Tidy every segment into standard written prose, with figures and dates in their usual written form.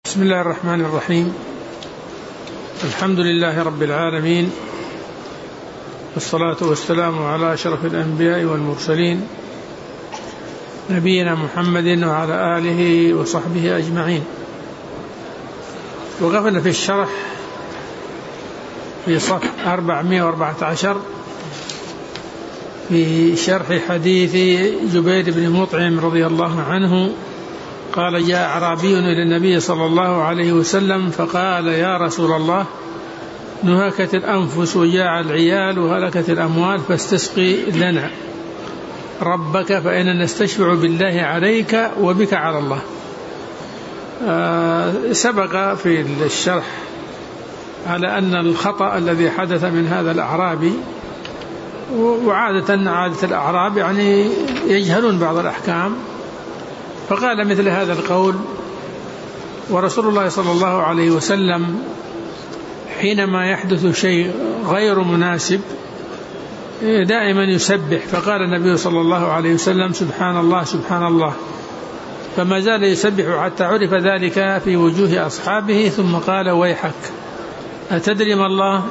بسم الله الرحمن الرحيم. الحمد لله رب العالمين، والصلاة والسلام على أشرف الأنبياء والمرسلين نبينا محمد وعلى آله وصحبه أجمعين. وقفنا في الشرح في صفحة 414 في شرح حديث جبير بن مطعم رضي الله عنه قال: جاء أعرابي إلى النبي صلى الله عليه وسلم فقال: يا رسول الله، نهكت الأنفس وجاع العيال وهلكت الأموال، فاستسقي لنا ربك فإننا نستشفع بالله عليك وبك على الله. سبق في الشرح على أن الخطأ الذي حدث من هذا الأعرابي، وعادة الأعراب يعني يجهلون بعض الأحكام، فقال مثل هذا القول. ورسول الله صلى الله عليه وسلم حينما يحدث شيء غير مناسب دائما يسبح، فقال النبي صلى الله عليه وسلم: سبحان الله سبحان الله، فما زال يسبح حتى عرف ذلك في وجوه أصحابه، ثم قال: ويحك، أتدري ما الله؟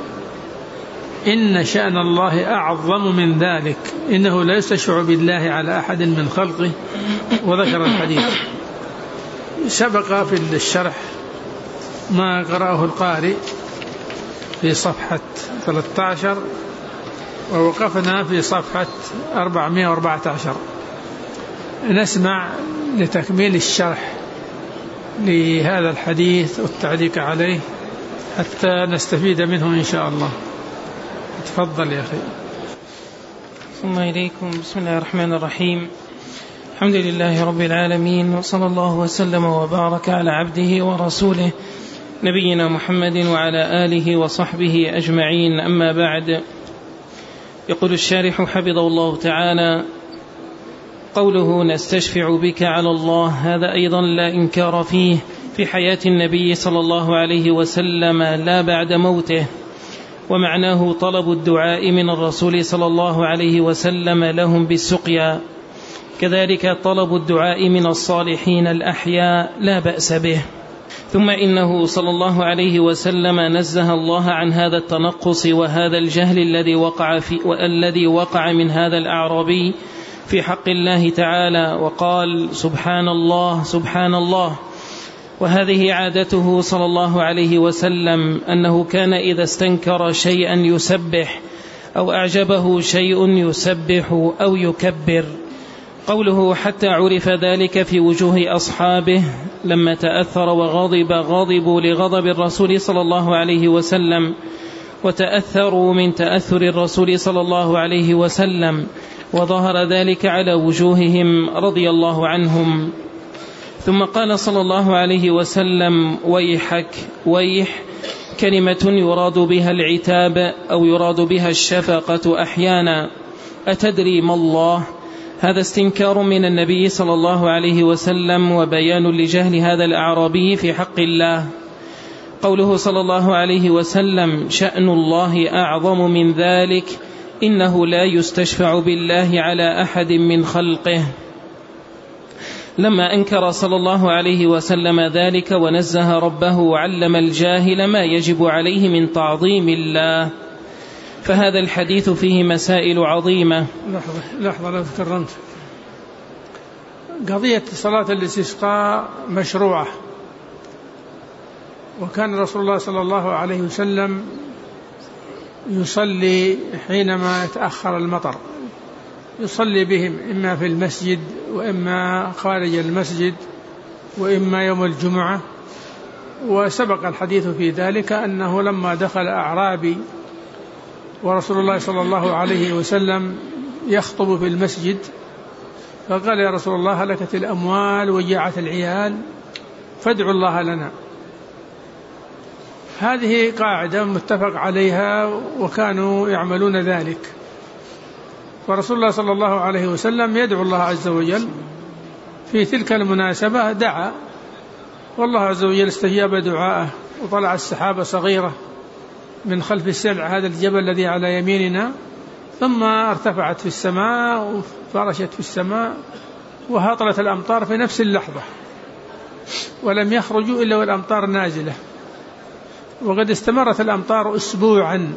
إن شأن الله أعظم من ذلك، إنه لا يستشفع بالله على أحد من خلقه. وذكر الحديث. سبق في الشرح ما قرأه القارئ في صفحة 13، ووقفنا في صفحة 414. نسمع لتكميل الشرح لهذا الحديث والتعليق عليه حتى نستفيد منه إن شاء الله. تفضل يا أخي. ثم إليكم. بسم الله الرحمن الرحيم. الحمد لله رب العالمين، وصلى الله وسلم وبارك على عبده ورسوله نبينا محمد وعلى آله وصحبه أجمعين. أما بعد، يقول الشارح حفظه الله تعالى: قوله نستشفع بك على الله، هذا أيضا لا إنكار فيه في حياة النبي صلى الله عليه وسلم لا بعد موته، ومعناه طلب الدعاء من الرسول صلى الله عليه وسلم لهم بالسقيا، كذلك طلب الدعاء من الصالحين الأحياء لا بأس به. ثم إنه صلى الله عليه وسلم نزه الله عن هذا التنقص وهذا الجهل الذي وقع من هذا الأعرابي في حق الله تعالى، وقال: سبحان الله سبحان الله. وهذه عادته صلى الله عليه وسلم، أنه كان إذا استنكر شيئا يسبح، أو أعجبه شيء يسبح أو يكبر. قوله حتى عرف ذلك في وجوه أصحابه، لما تأثر غضبوا لغضب الرسول صلى الله عليه وسلم، وتأثروا من تأثر الرسول صلى الله عليه وسلم، وظهر ذلك على وجوههم رضي الله عنهم. ثم قال صلى الله عليه وسلم: ويحك. ويح كلمة يراد بها العتاب أو يراد بها الشفقة أحيانا. أتدري ما الله؟ هذا استنكار من النبي صلى الله عليه وسلم، وبيان لجهل هذا الأعرابي في حق الله. قوله صلى الله عليه وسلم: شأن الله أعظم من ذلك، إنه لا يستشفع بالله على أحد من خلقه. لما أنكر صلى الله عليه وسلم ذلك ونزه ربه وعلم الجاهل ما يجب عليه من تعظيم الله، فهذا الحديث فيه مسائل عظيمة. لحظة لا تكرمت. قضية صلاة الاستسقاء مشروعة، وكان رسول الله صلى الله عليه وسلم يصلي حينما يتأخر المطر، يصلي بهم إما في المسجد وإما خارج المسجد وإما يوم الجمعة. وسبق الحديث في ذلك أنه لما دخل أعرابي ورسول الله صلى الله عليه وسلم يخطب في المسجد، فقال: يا رسول الله، هلكت الأموال وجاعت العيال، فادعوا الله لنا. هذه قاعدة متفق عليها وكانوا يعملون ذلك، فرسول الله صلى الله عليه وسلم يدعو الله عز وجل في تلك المناسبة، دعا، والله عز وجل استجاب دعاءه، وطلع السحابة صغيرة من خلف السلع، هذا الجبل الذي على يميننا، ثم ارتفعت في السماء وفرشت في السماء وهطلت الأمطار في نفس اللحظة. ولم يخرجوا إلا والأمطار نازلة، وقد استمرت الأمطار أسبوعا،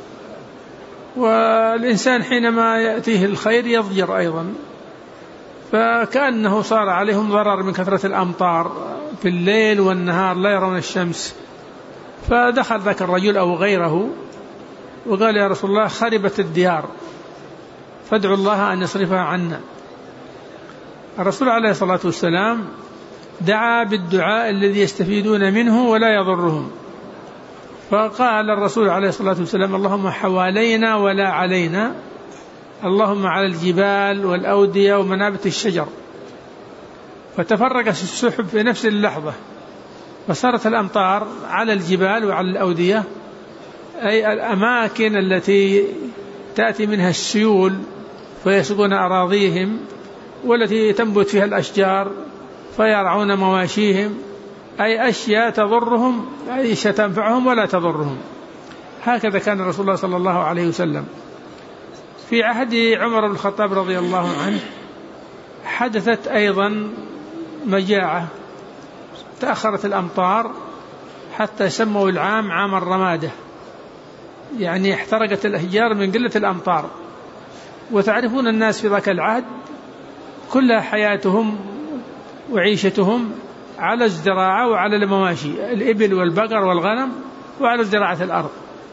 والإنسان حينما يأتيه الخير يضجر أيضا، فكأنه صار عليهم ضرر من كثرة الأمطار في الليل والنهار لا يرون الشمس. فدخل ذاك الرجل أو غيره وقال: يا رسول الله، خربت الديار، فادعوا الله أن يصرفها عنا. الرسول عليه الصلاة والسلام دعا بالدعاء الذي يستفيدون منه ولا يضرهم، فقال الرسول عليه الصلاة والسلام: اللهم حوالينا ولا علينا، اللهم على الجبال والأودية ومنابت الشجر. فتفرقت السحب في نفس اللحظة، فصارت الأمطار على الجبال وعلى الأودية، أي الأماكن التي تأتي منها السيول فيسقون أراضيهم، والتي تنبت فيها الأشجار فيرعون مواشيهم، أي أشياء تضرهم، أي شيء تنفعهم ولا تضرهم. هكذا كان رسول الله صلى الله عليه وسلم. في عهد عمر بن الخطاب رضي الله عنه حدثت أيضا مجاعة، تأخرت الأمطار حتى سموا العام عام الرمادة، يعني احترقت الأشجار من قلة الأمطار. وتعرفون الناس في ذاك العهد كل حياتهم وعيشتهم على الزراعة وعلى المواشي، الإبل والبقر والغنم، وعلى زراعة الأرض.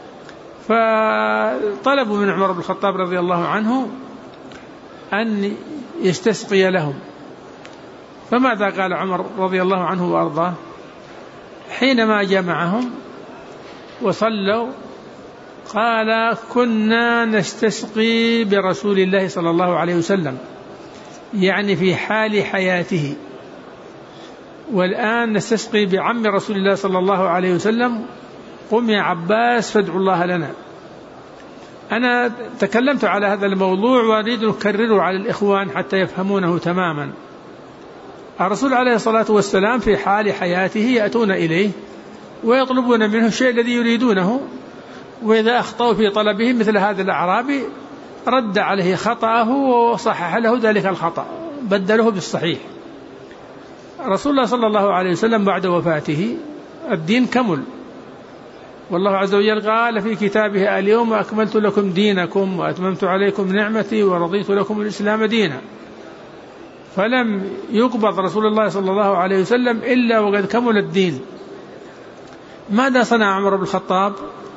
فطلبوا من عمر بن الخطاب رضي الله عنه أن يستسقي لهم. فماذا قال عمر رضي الله عنه وأرضاه حينما جمعهم وصلوا؟ قال: كنا نستسقي برسول الله صلى الله عليه وسلم، يعني في حال حياته، والآن نستسقي بعم رسول الله صلى الله عليه وسلم، قم يا عباس فادعوا الله لنا. أنا تكلمت على هذا الموضوع وأريد أن أكرره على الإخوان حتى يفهمونه تماما. الرسول عليه الصلاة والسلام في حال حياته يأتون إليه ويطلبون منه الشيء الذي يريدونه، وإذا أخطأوا في طلبه مثل هذا الأعرابي رد عليه خطأه وصحح له ذلك الخطأ، بدله بالصحيح. رسول الله صلى الله عليه وسلم بعد وفاته الدين كمل، والله عز وجل قال في كتابه: اليوم أكملت لكم دينكم وأتممت عليكم نعمتي ورضيت لكم الإسلام دينا. فلم يقبض رسول الله صلى الله عليه وسلم إلا وقد كمل الدين. ماذا صنع عمر بن الخطاب؟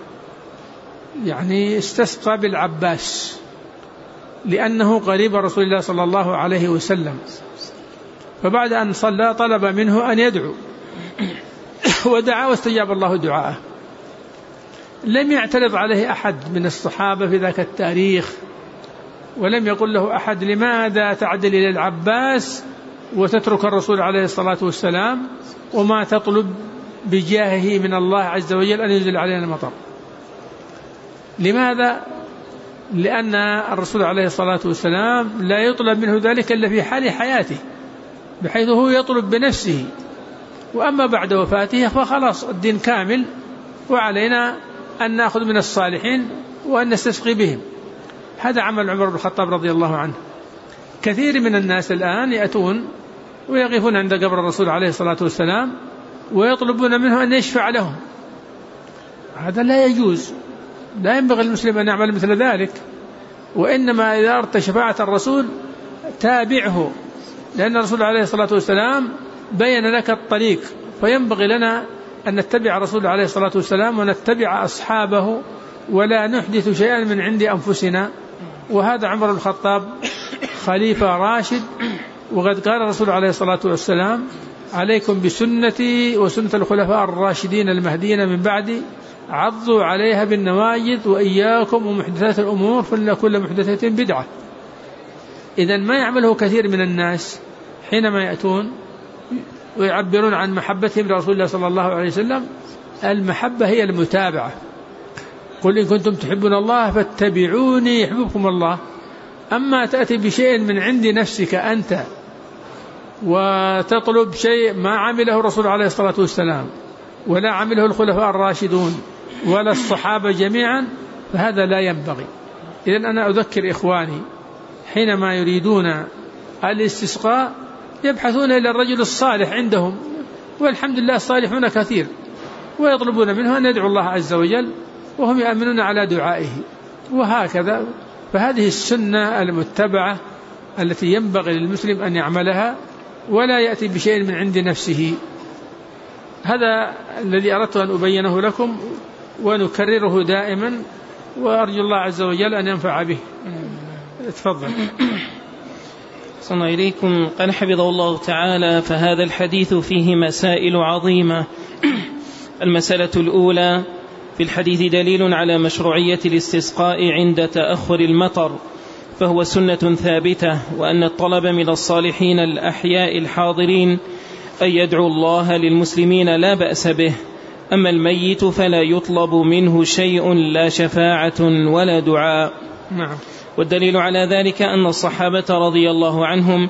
يعني استسقى بالعباس لأنه قريب رسول الله صلى الله عليه وسلم. فبعد أن صلى طلب منه أن يدعو، ودعا واستجاب الله دعاءه. لم يعترض عليه أحد من الصحابة في ذاك التاريخ، ولم يقل له أحد: لماذا تعدل إلى العباس وتترك الرسول عليه الصلاة والسلام وما تطلب بجاهه من الله عز وجل أن ينزل علينا المطر؟ لماذا؟ لأن الرسول عليه الصلاة والسلام لا يطلب منه ذلك إلا في حال حياته، بحيث هو يطلب بنفسه، وأما بعد وفاته فخلاص الدين كامل، وعلينا أن نأخذ من الصالحين وأن نستسقي بهم. هذا عمل عمر بن الخطاب رضي الله عنه. كثير من الناس الآن يأتون ويقفون عند قبر الرسول عليه الصلاة والسلام ويطلبون منه أن يشفع لهم. هذا لا يجوز، لا ينبغي المسلم أن يعمل مثل ذلك، وإنما إذا أردت شفاعة الرسول تابعه، لأن الرسول عليه الصلاة والسلام بين لك الطريق، فينبغي لنا أن نتبع الرسول عليه الصلاة والسلام ونتبع أصحابه ولا نحدث شيئا من عند أنفسنا. وهذا عمر بن الخطاب خليفة راشد، وقد قال الرسول عليه الصلاة والسلام: عليكم بسنتي وسنة الخلفاء الراشدين المهديين من بعدي، عضوا عليها بالنواجذ وإياكم ومحدثات الأمور فإن كل محدثة بدعة. إذن ما يعمله كثير من الناس حينما يأتون ويعبرون عن محبتهم لرسول الله صلى الله عليه وسلم. المحبة هي المتابعة. قل إن كنتم تحبون الله فاتبعوني يحببكم الله. أما تأتي بشيء من عند نفسك أنت وتطلب شيء ما عمله الرسول عليه الصلاة والسلام ولا عمله الخلفاء الراشدون ولا الصحابة جميعا، فهذا لا ينبغي. إذن أنا أذكر إخواني حينما يريدون الاستسقاء يبحثون إلى الرجل الصالح عندهم والحمد لله الصالحون كثير، ويطلبون منه أن يدعو الله عز وجل وهم يأمنون على دعائه، وهكذا. فهذه السنة المتبعة التي ينبغي للمسلم أن يعملها ولا يأتي بشيء من عند نفسه. هذا الذي أردت أن أبينه لكم ونكرره دائما، وأرجو الله عز وجل أن ينفع به. تفضل. صلى إليكم. قال حفظه الله تعالى: فهذا الحديث فيه مسائل عظيمة. المسألة الأولى: في الحديث دليل على مشروعية الاستسقاء عند تأخر المطر، فهو سنة ثابتة، وأن الطلب من الصالحين الأحياء الحاضرين أن يدعو الله للمسلمين لا بأس به، أما الميت فلا يطلب منه شيء، لا شفاعة ولا دعاء. نعم. والدليل على ذلك أن الصحابة رضي الله عنهم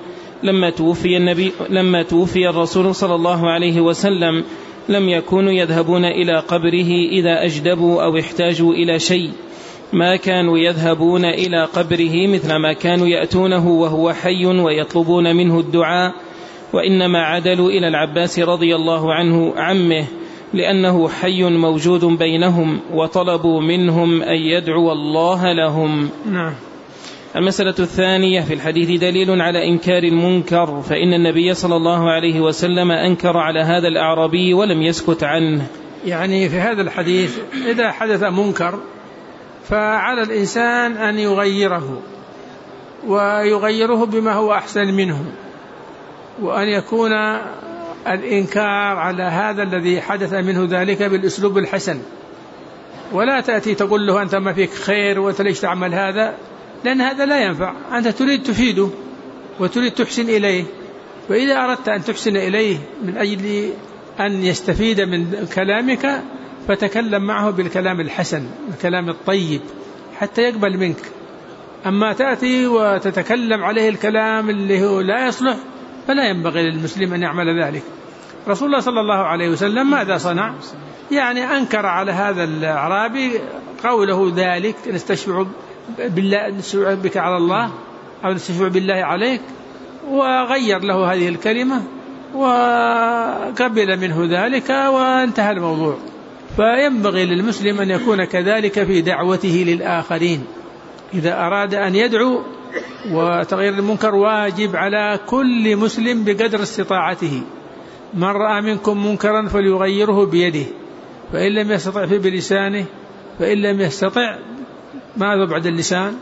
لما توفي الرسول صلى الله عليه وسلم لم يكونوا يذهبون إلى قبره إذا أجدبوا أو احتاجوا إلى شيء، ما كانوا يذهبون إلى قبره مثل ما كانوا يأتونه وهو حي ويطلبون منه الدعاء، وإنما عدلوا إلى العباس رضي الله عنه عمه لأنه حي موجود بينهم، وطلبوا منهم أن يدعو الله لهم. نعم. المسألة الثانية: في الحديث دليل على إنكار المنكر، فإن النبي صلى الله عليه وسلم أنكر على هذا الأعرابي ولم يسكت عنه. يعني في هذا الحديث إذا حدث منكر فعلى الإنسان أن يغيره، ويغيره بما هو أحسن منه، وأن يكون الإنكار على هذا الذي حدث منه ذلك بالأسلوب الحسن، ولا تأتي تقول له أنت ما فيك خير وتليش تعمل هذا، لأن هذا لا ينفع. أنت تريد تفيده وتريد تحسن إليه، وإذا أردت أن تحسن إليه من أجل أن يستفيد من كلامك فتكلم معه بالكلام الحسن، الكلام الطيب، حتى يقبل منك. أما تأتي وتتكلم عليه الكلام اللي هو لا يصلح فلا ينبغي للمسلم أن يعمل ذلك. رسول الله صلى الله عليه وسلم ماذا صنع؟ يعني أنكر على هذا الأعرابي قوله ذلك: نستشفع بالله، نستشفع بك على الله، أو نستشفع بالله عليك، وغير له هذه الكلمة وقبل منه ذلك وانتهى الموضوع. فينبغي للمسلم أن يكون كذلك في دعوته للآخرين. إذا أراد أن يدعو، وتغيير المنكر واجب على كل مسلم بقدر استطاعته. من رأى منكم منكرا فليغيره بيده، فإن لم يستطع بلسانه، فإن لم يستطع ماذا بعد اللسان؟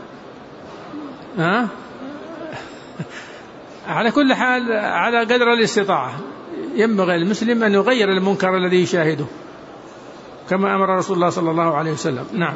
على كل حال على قدر الاستطاعة ينبغي المسلم أن يغير المنكر الذي يشاهده كما أمر رسول الله صلى الله عليه وسلم. نعم.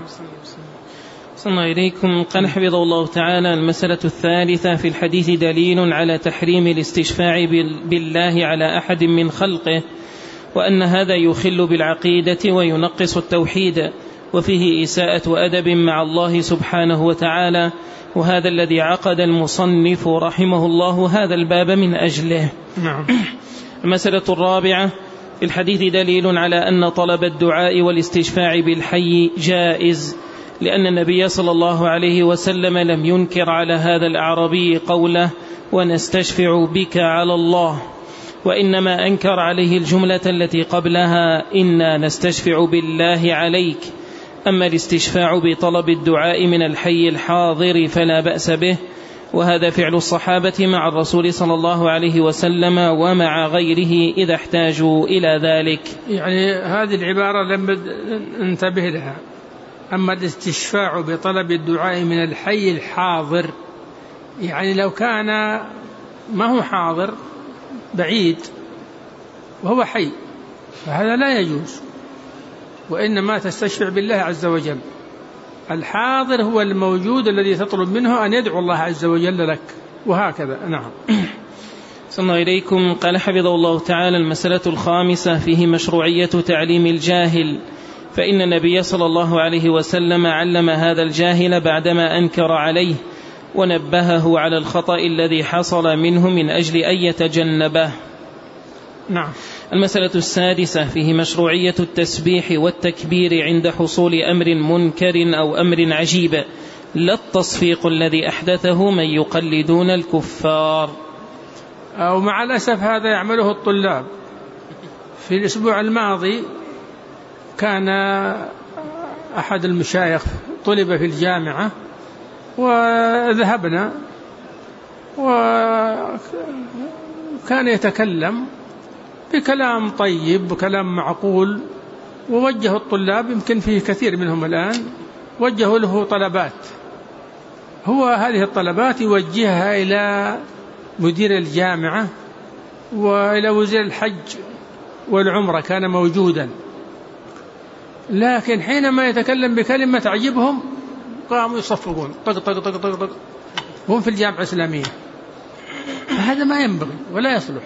صلى إليكم. قال حفظه الله تعالى: المسألة الثالثة: في الحديث دليل على تحريم الاستشفاع بالله على أحد من خلقه، وأن هذا يخل بالعقيدة وينقص التوحيد، وفيه إساءة أدب مع الله سبحانه وتعالى، وهذا الذي عقد المصنف رحمه الله هذا الباب من أجله. نعم. المسألة الرابعة: في الحديث دليل على أن طلب الدعاء والاستشفاع بالحي جائز، لأن النبي صلى الله عليه وسلم لم ينكر على هذا الأعرابي قوله: ونستشفع بك على الله، وإنما أنكر عليه الجملة التي قبلها: إنا نستشفع بالله عليك. أما الاستشفاع بطلب الدعاء من الحي الحاضر فلا بأس به، وهذا فعل الصحابة مع الرسول صلى الله عليه وسلم ومع غيره إذا احتاجوا إلى ذلك. يعني هذه العبارة لم ننتبه لها. أما الاستشفاع بطلب الدعاء من الحي الحاضر، يعني لو كان ما هو حاضر، بعيد وهو حي، فهذا لا يجوز، وإنما تستشفع بالله عز وجل. الحاضر هو الموجود الذي تطلب منه أن يدعو الله عز وجل لك، وهكذا. نعم. صلى إليكم. قال حفظه الله تعالى: المسألة الخامسة: فيه مشروعية تعليم الجاهل، فإن النبي صلى الله عليه وسلم علم هذا الجاهل بعدما أنكر عليه، ونبهه على الخطأ الذي حصل منه من أجل أن يتجنبه. نعم. المسألة السادسة: فيه مشروعية التسبيح والتكبير عند حصول أمر منكر أو أمر عجيب، لا التصفيق الذي أحدثه من يقلدون الكفار. أو مع الأسف هذا يعمله الطلاب، في الأسبوع الماضي كان أحد المشايخ طلب في الجامعة وذهبنا، وكان يتكلم بكلام طيب وكلام معقول، ووجه الطلاب، يمكن فيه كثير منهم الآن، وجهوا له طلبات، هو هذه الطلبات يوجهها إلى مدير الجامعة وإلى وزير الحج والعمرة كان موجودا، لكن حينما يتكلم بكلمة تعجبهم قاموا يصفقون طق طق طق طق طق هم في الجامعة الإسلامية. هذا ما ينبغي ولا يصلح.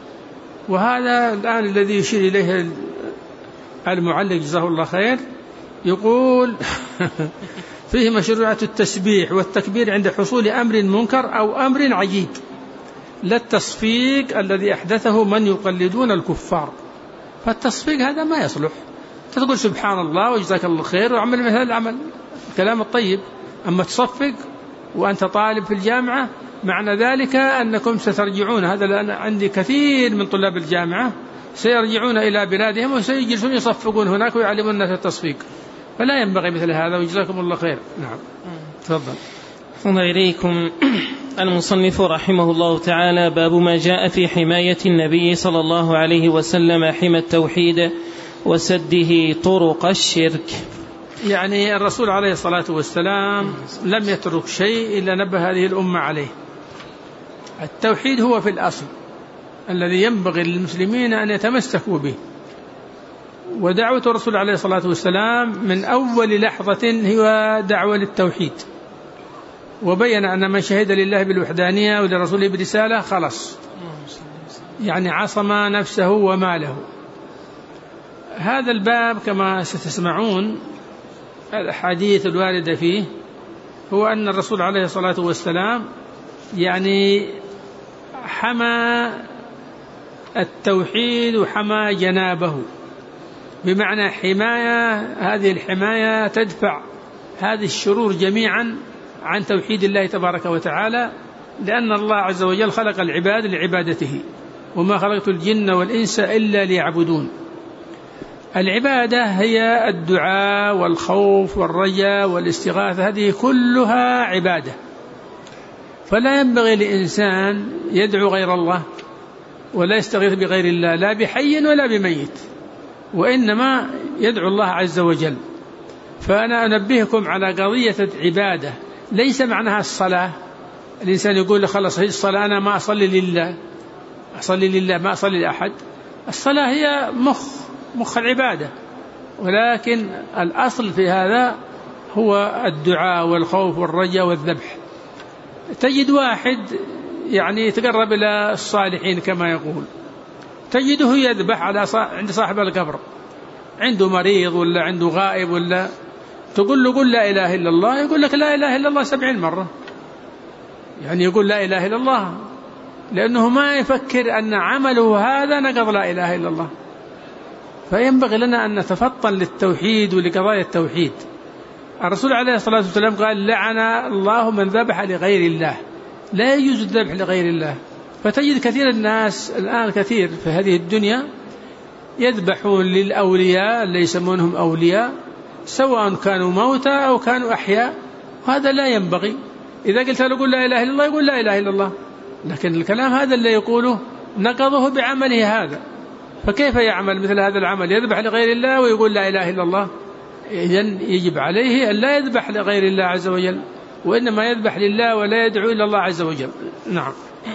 وهذا الآن الذي يشير إليه المعلق جزاه الله خير، يقول فيه مشروعة التسبيح والتكبير عند حصول أمر منكر أو أمر عجيب، لا التصفيق الذي أحدثه من يقلدون الكفار. فالتصفيق هذا ما يصلح، تقول سبحان الله وجزاك الله خير وعمل مثل العمل، الكلام الطيب. أما تصفق وأنت طالب في الجامعة معنى ذلك أنكم سترجعون، هذا لأن عندي كثير من طلاب الجامعة سيرجعون إلى بلادهم وسيجلسون يصفقون هناك ويعلمون الناس التصفيق، فلا ينبغي مثل هذا، وجزاكم الله خير. نعم تفضل. صلى إليكم. المصنف رحمه الله تعالى: باب ما جاء في حماية النبي صلى الله عليه وسلم حمى التوحيد وسده طرق الشرك. يعني الرسول عليه الصلاة والسلام لم يترك شيء إلا نبه هذه الأمة عليه. التوحيد هو في الأصل الذي ينبغي للمسلمين أن يتمسكوا به، ودعوة الرسول عليه الصلاة والسلام من أول لحظة هي دعوة للتوحيد، وبين أن من شهد لله بالوحدانية ولرسوله برسالة خلص، يعني عصم نفسه وماله. هذا الباب كما ستسمعون الحديث الواردة فيه هو أن الرسول عليه الصلاة والسلام يعني حمى التوحيد وحمى جنابه، بمعنى حماية، هذه الحماية تدفع هذه الشرور جميعا عن توحيد الله تبارك وتعالى، لأن الله عز وجل خلق العباد لعبادته، وما خلقت الجن والإنس إلا ليعبدون. العبادة هي الدعاء والخوف والرجاء والاستغاثة، هذه كلها عبادة، فلا ينبغي لإنسان يدعو غير الله ولا يستغيث بغير الله، لا بحي ولا بميت، وإنما يدعو الله عز وجل. فأنا أنبهكم على قضية عبادة، ليس معناها الصلاة. الإنسان يقول خلص هي الصلاة، أنا ما أصلي لله، أصلي لله ما أصلي لأحد. الصلاة هي مخ العبادة، ولكن الأصل في هذا هو الدعاء والخوف والرجاء والذبح. تجد واحد يعني يتقرب إلى الصالحين كما يقول، تجده يذبح عند صاحب القبر، عنده مريض ولا عنده غائب، ولا تقول له قل لا إله إلا الله، يقول لك لا إله إلا الله 70 مرة، يعني يقول لا إله إلا الله لأنه ما يفكر أن عمله هذا نقض لا إله إلا الله. فينبغي لنا أن نتفطن للتوحيد ولقضايا التوحيد. الرسول عليه الصلاة والسلام قال لعن الله من ذبح لغير الله، لا يجوز الذبح لغير الله. فتجد كثير الناس الآن كثير في هذه الدنيا يذبحون للأولياء اللي يسمونهم أولياء، سواء كانوا موتى أو كانوا أحياء، وهذا لا ينبغي. إذا قلت له قل لا إله إلا الله يقول لا إله إلا الله، لكن الكلام هذا اللي يقوله نقضه بعمله هذا، فكيف يعمل مثل هذا العمل؟ يذبح لغير الله ويقول لا إله إلا الله. إذن يجب عليه أن لا يذبح لغير الله عز وجل، وإنما يذبح لله ولا يدعو إلا الله عز وجل. نعم.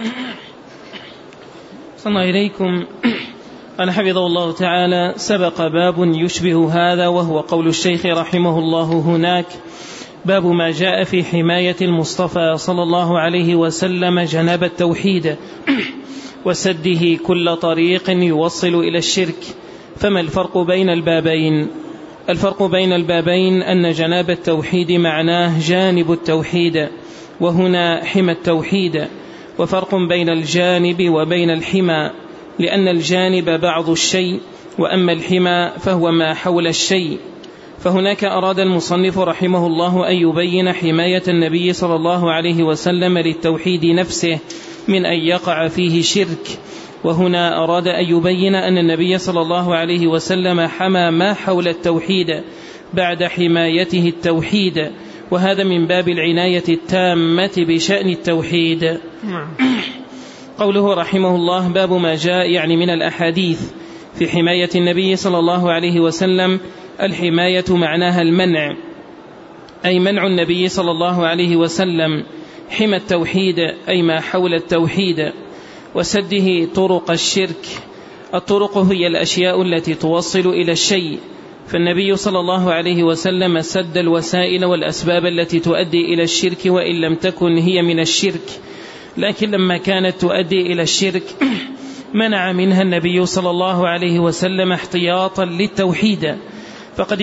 صلى إليكم. قال حفظه الله تعالى: سبق باب يشبه هذا، وهو قول الشيخ رحمه الله هناك: باب ما جاء في حماية المصطفى صلى الله عليه وسلم جناب التوحيد وسده كل طريق يوصل إلى الشرك. فما الفرق بين البابين؟ الفرق بين البابين أن جناب التوحيد معناه جانب التوحيد، وهنا حمى التوحيد. وفرق بين الجانب وبين الحمى، لأن الجانب بعض الشيء، وأما الحمى فهو ما حول الشيء. فهناك أراد المصنف رحمه الله أن يبين حماية النبي صلى الله عليه وسلم للتوحيد نفسه من أن يقع فيه شرك، وهنا أراد أن يبين أن النبي صلى الله عليه وسلم حمى ما حول التوحيد بعد حمايته التوحيد، وهذا من باب العناية التامة بشأن التوحيد. قوله رحمه الله باب ما جاء يعني من الأحاديث في حماية النبي صلى الله عليه وسلم. الحماية معناها المنع، أي منع النبي صلى الله عليه وسلم حمى التوحيد أي ما حول التوحيد، وسده طرق الشرك. الطرق هي الأشياء التي توصل إلى الشيء، فالنبي صلى الله عليه وسلم سد الوسائل والأسباب التي تؤدي إلى الشرك وإن لم تكن هي من الشرك، لكن لما كانت تؤدي إلى الشرك منع منها النبي صلى الله عليه وسلم احتياطا للتوحيد. فقد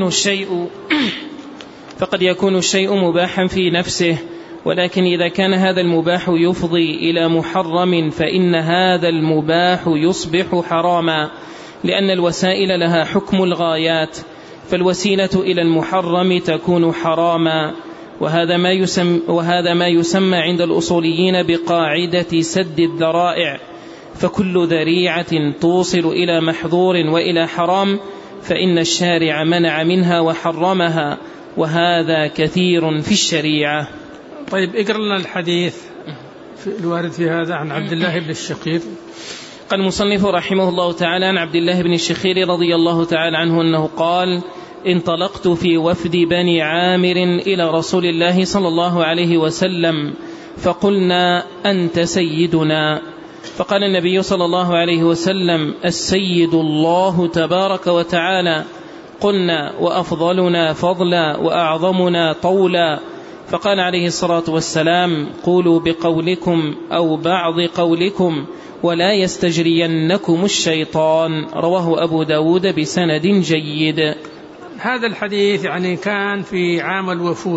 يكون الشيء مباحا في نفسه، ولكن إذا كان هذا المباح يفضي إلى محرم فإن هذا المباح يصبح حراما، لأن الوسائل لها حكم الغايات، فالوسيلة إلى المحرم تكون حراما. وهذا ما يسمى عند الأصوليين بقاعدة سد الذرائع، فكل ذريعة توصل إلى محظور وإلى حرام فإن الشارع منع منها وحرمها، وهذا كثير في الشريعة. طيب اقرأ لنا الحديث الوارد في هذا عن عبد الله بن الشخير. قال المصنف رحمه الله تعالى عن عبد الله بن الشخير رضي الله تعالى عنه أنه قال: انطلقت في وفد بني عامر إلى رسول الله صلى الله عليه وسلم فقلنا: أنت سيدنا. فقال النبي صلى الله عليه وسلم: السيد الله تبارك وتعالى. قلنا: وأفضلنا فضلا وأعظمنا طولا. فقال عليه الصلاة والسلام: قولوا بقولكم أو بعض قولكم ولا يستجرينكم الشيطان. رواه أبو داود بسند جيد. هذا الحديث يعني كان في عام الوفود.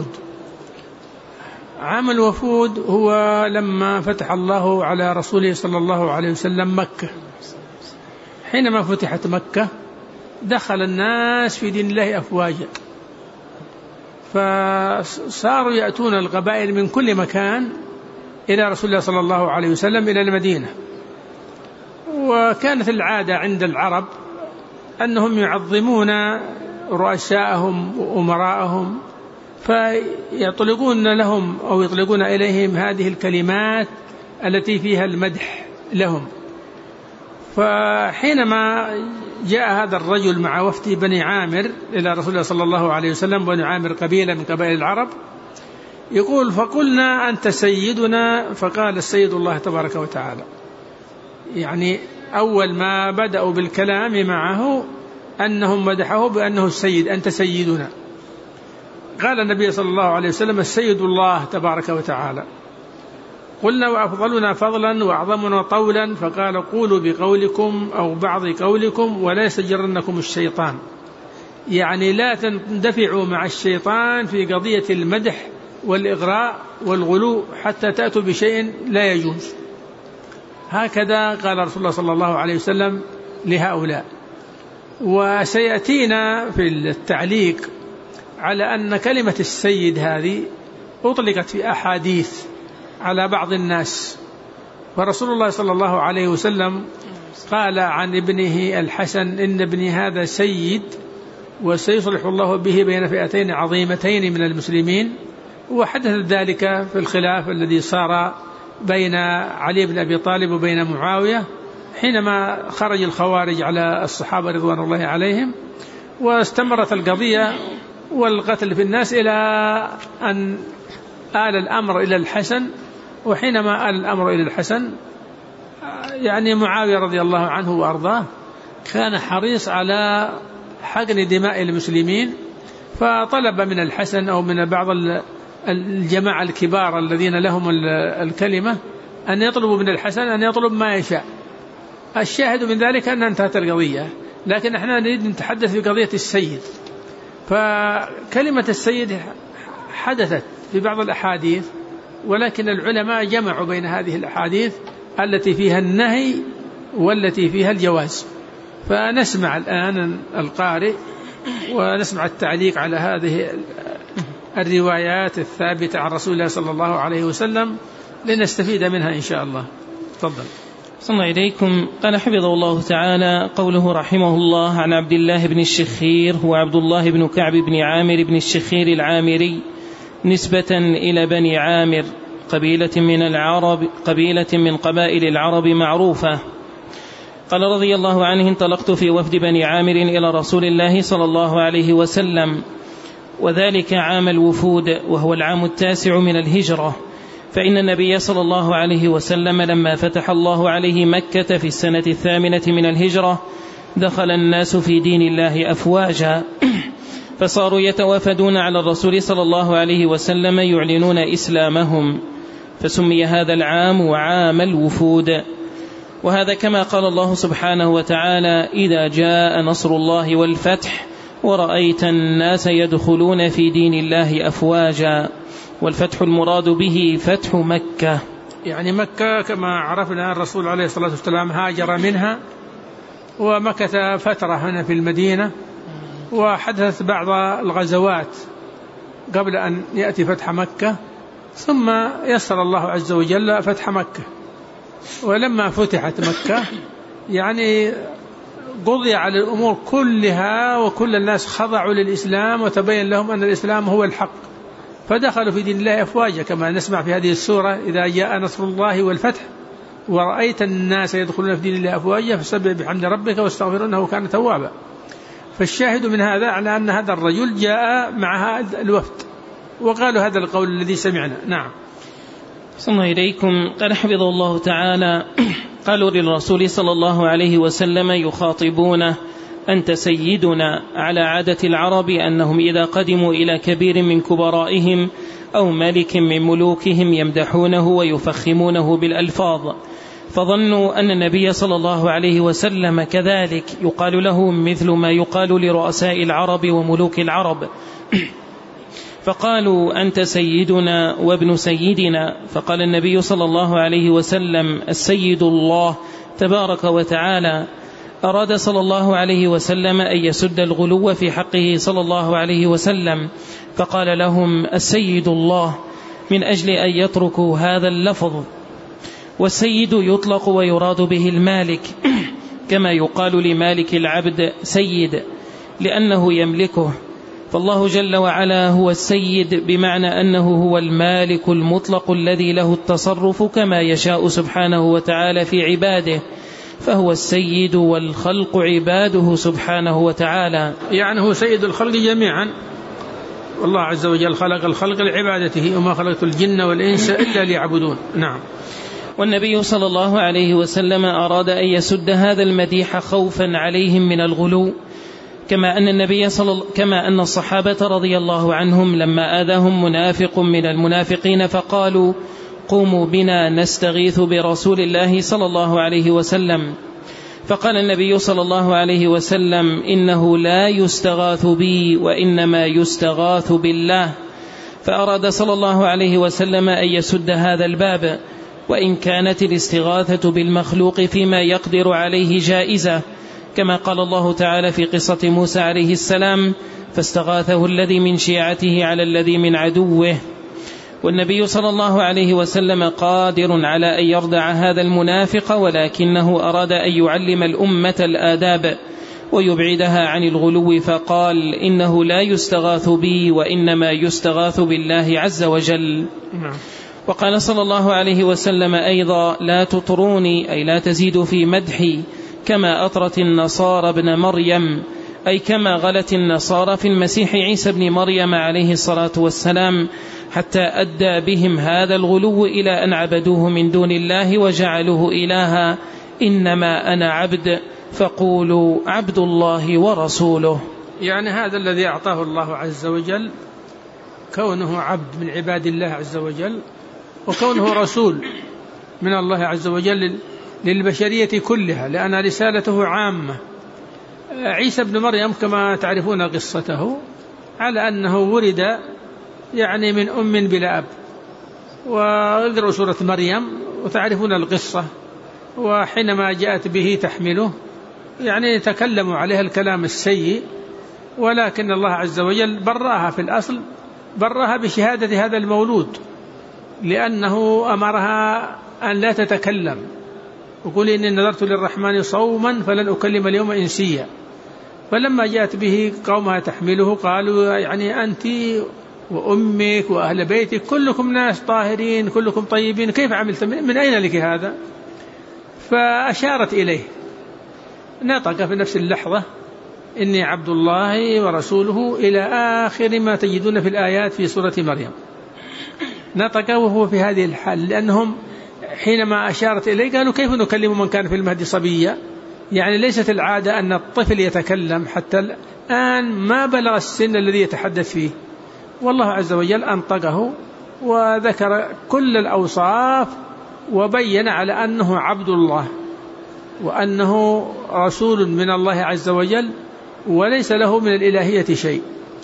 عام الوفود هو لما فتح الله على رسوله صلى الله عليه وسلم مكة. حينما فتحت مكة دخل الناس في دين الله أفواجا، فصاروا يأتون القبائل من كل مكان إلى رسول الله صلى الله عليه وسلم إلى المدينة. وكانت العادة عند العرب أنهم يعظمون رؤساءهم وأمراءهم، فيطلقون لهم أو يطلقون إليهم هذه الكلمات التي فيها المدح لهم. فحينما جاء هذا الرجل مع وفد بني عامر إلى رسول الله صلى الله عليه وسلم، بني عامر قبيلة من قبائل العرب، يقول: فقلنا: أنت سيدنا. فقال: السيد الله تبارك وتعالى. يعني أول ما بدأوا بالكلام معه أنهم مدحوه بأنه السيد، أنت سيدنا. قال النبي صلى الله عليه وسلم: السيد الله تبارك وتعالى. قلنا: وأفضلنا فضلا وأعظمنا طولا. فقال: قولوا بقولكم أو بعض قولكم ولا يستجرنكم الشيطان. يعني لا تندفعوا مع الشيطان في قضية المدح والإغراء والغلو حتى تأتوا بشيء لا يجوز. هكذا قال رسول الله صلى الله عليه وسلم لهؤلاء. وسيأتينا في التعليق على أن كلمة السيد هذه أطلقت في أحاديث على بعض الناس. ورسول الله صلى الله عليه وسلم قال عن ابنه الحسن: إن ابني هذا سيد وسيصلح الله به بين فئتين عظيمتين من المسلمين. وحدث ذلك في الخلاف الذي صار بين علي بن أبي طالب وبين معاوية حينما خرج الخوارج على الصحابة رضوان الله عليهم، واستمرت القضية والقتل في الناس إلى أن آل الأمر إلى الحسن. وحينما آل الأمر إلى الحسن يعني معاوية رضي الله عنه وأرضاه كان حريص على حقن دماء المسلمين، فطلب من الحسن أو من بعض الجماعة الكبار الذين لهم الكلمة أن يطلبوا من الحسن أن يطلب ما يشاء. الشاهد من ذلك أن انتهت القضية، لكن احنا نريد نتحدث في قضية السيد. فكلمة السيد حدثت في بعض الأحاديث، ولكن العلماء جمعوا بين هذه الأحاديث التي فيها النهي والتي فيها الجواز. فنسمع الآن القارئ ونسمع التعليق على هذه الروايات الثابتة عن رسول الله صلى الله عليه وسلم لنستفيد منها إن شاء الله. تفضل. صلى الله إليكم. قال حفظه الله تعالى قوله رحمه الله عن عبد الله بن الشخير هو عبد الله بن كعب بن عامر بن الشخير العامري نسبة إلى بني عامر قبيلة من قبائل العرب معروفة. قال رضي الله عنه انطلقت في وفد بني عامر إلى رسول الله صلى الله عليه وسلم وذلك عام الوفود وهو العام 9 من الهجرة، فإن النبي صلى الله عليه وسلم لما فتح الله عليه مكة في السنة 8 من الهجرة دخل الناس في دين الله أفواجا فصاروا يتوافدون على الرسول صلى الله عليه وسلم يعلنون إسلامهم، فسمي هذا العام عام الوفود. وهذا كما قال الله سبحانه وتعالى إذا جاء نصر الله والفتح ورأيت الناس يدخلون في دين الله أفواجا، والفتح المراد به فتح مكة. يعني مكة كما عرفنا الرسول عليه الصلاة والسلام هاجر منها ومكث فترة هنا في المدينة، وحدثت بعض الغزوات قبل أن يأتي فتح مكة، ثم يسر الله عز وجل فتح مكة. ولما فتحت مكة يعني قضي على الأمور كلها وكل الناس خضعوا للإسلام وتبين لهم أن الإسلام هو الحق، فدخلوا في دين الله أفواجا كما نسمع في هذه السورة إذا جاء نصر الله والفتح ورأيت الناس يدخلون في دين الله أفواجا فسبح بحمد ربك واستغفر إنه كان توابا. فالشاهد من هذا على أن هذا الرجل جاء مع هذا الوفد وقالوا هذا القول الذي سمعنا. نعم. صلى الله إليكم. قال حفظه الله تعالى قالوا للرسول صلى الله عليه وسلم يخاطبونه أنت سيدنا، على عادة العرب أنهم إذا قدموا إلى كبير من كبرائهم أو ملك من ملوكهم يمدحونه ويفخمونه بالألفاظ، فظنوا أن النبي صلى الله عليه وسلم كذلك يقال له مثل ما يقال لرؤساء العرب وملوك العرب، فقالوا أنت سيدنا وابن سيدنا. فقال النبي صلى الله عليه وسلم السيد الله تبارك وتعالى. أراد صلى الله عليه وسلم أن يسد الغلو في حقه صلى الله عليه وسلم، فقال لهم السيد الله من أجل أن يتركوا هذا اللفظ. والسيد يطلق ويراد به المالك كما يقال لمالك العبد سيد لأنه يملكه، فالله جل وعلا هو السيد بمعنى أنه هو المالك المطلق الذي له التصرف كما يشاء سبحانه وتعالى في عباده، فهو السيد والخلق عباده سبحانه وتعالى. يعني هو سيد الخلق جميعا، والله عز وجل خلق الخلق لعبادته وما خلقت الجن والإنس إلا ليعبدون. نعم. والنبي صلى الله عليه وسلم أراد أن يسد هذا المديح خوفا عليهم من الغلو، كما أن الصحابة رضي الله عنهم لما آذاهم منافق من المنافقين فقالوا قوموا بنا نستغيث برسول الله صلى الله عليه وسلم، فقال النبي صلى الله عليه وسلم إنه لا يستغاث بي وإنما يستغاث بالله. فأراد صلى الله عليه وسلم أن يسد هذا الباب، وإن كانت الاستغاثة بالمخلوق فيما يقدر عليه جائزة، كما قال الله تعالى في قصة موسى عليه السلام فاستغاثه الذي من شيعته على الذي من عدوه. والنبي صلى الله عليه وسلم قادر على أن يردع هذا المنافق، ولكنه أراد أن يعلم الأمة الآداب ويبعدها عن الغلو، فقال إنه لا يستغاث بي وإنما يستغاث بالله عز وجل. وقال صلى الله عليه وسلم أيضا لا تطروني أي لا تزيدوا في مدحي كما أطرت النصارى ابن مريم، أي كما غلت النصارى في المسيح عيسى ابن مريم عليه الصلاة والسلام، حتى أدى بهم هذا الغلو إلى أن عبدوه من دون الله وجعلوه إلها. إنما أنا عبد فقولوا عبد الله ورسوله. يعني هذا الذي أعطاه الله عز وجل كونه عبد من عباد الله عز وجل، وكونه رسول من الله عز وجل للبشرية كلها، لأن رسالته عامة. عيسى ابن مريم كما تعرفون قصته على أنه ولد يعني من أم بلا أب، واقرأوا سورة مريم وتعرفون القصة، وحينما جاءت به تحمله يعني تكلموا عليها الكلام السيء، ولكن الله عز وجل برأها في الأصل، برأها بشهادة هذا المولود، لأنه أمرها أن لا تتكلم وقولي إني نذرت للرحمن صوما فلن أكلم اليوم إنسيا. فلما جاءت به قومها تحمله قالوا يعني أنت وأمك وأهل بيتك كلكم ناس طاهرين كلكم طيبين، كيف عملت؟ من أين لك هذا؟ فأشارت إليه، نطق في نفس اللحظة إني عبد الله ورسوله إلى آخر ما تجدون في الآيات في سورة مريم. نطق وهو في هذه الحال، لأنهم حينما أشارت إليه قالوا كيف نكلم من كان في المهد صبيا؟ يعني ليست العادة أن الطفل يتكلم، حتى الآن ما بلغ السن الذي يتحدث فيه. والله عز وجل أنطقه وذكر كل الأوصاف وبين على أنه عبد الله وأنه رسول من الله عز وجل وليس له من الإلهية شيء.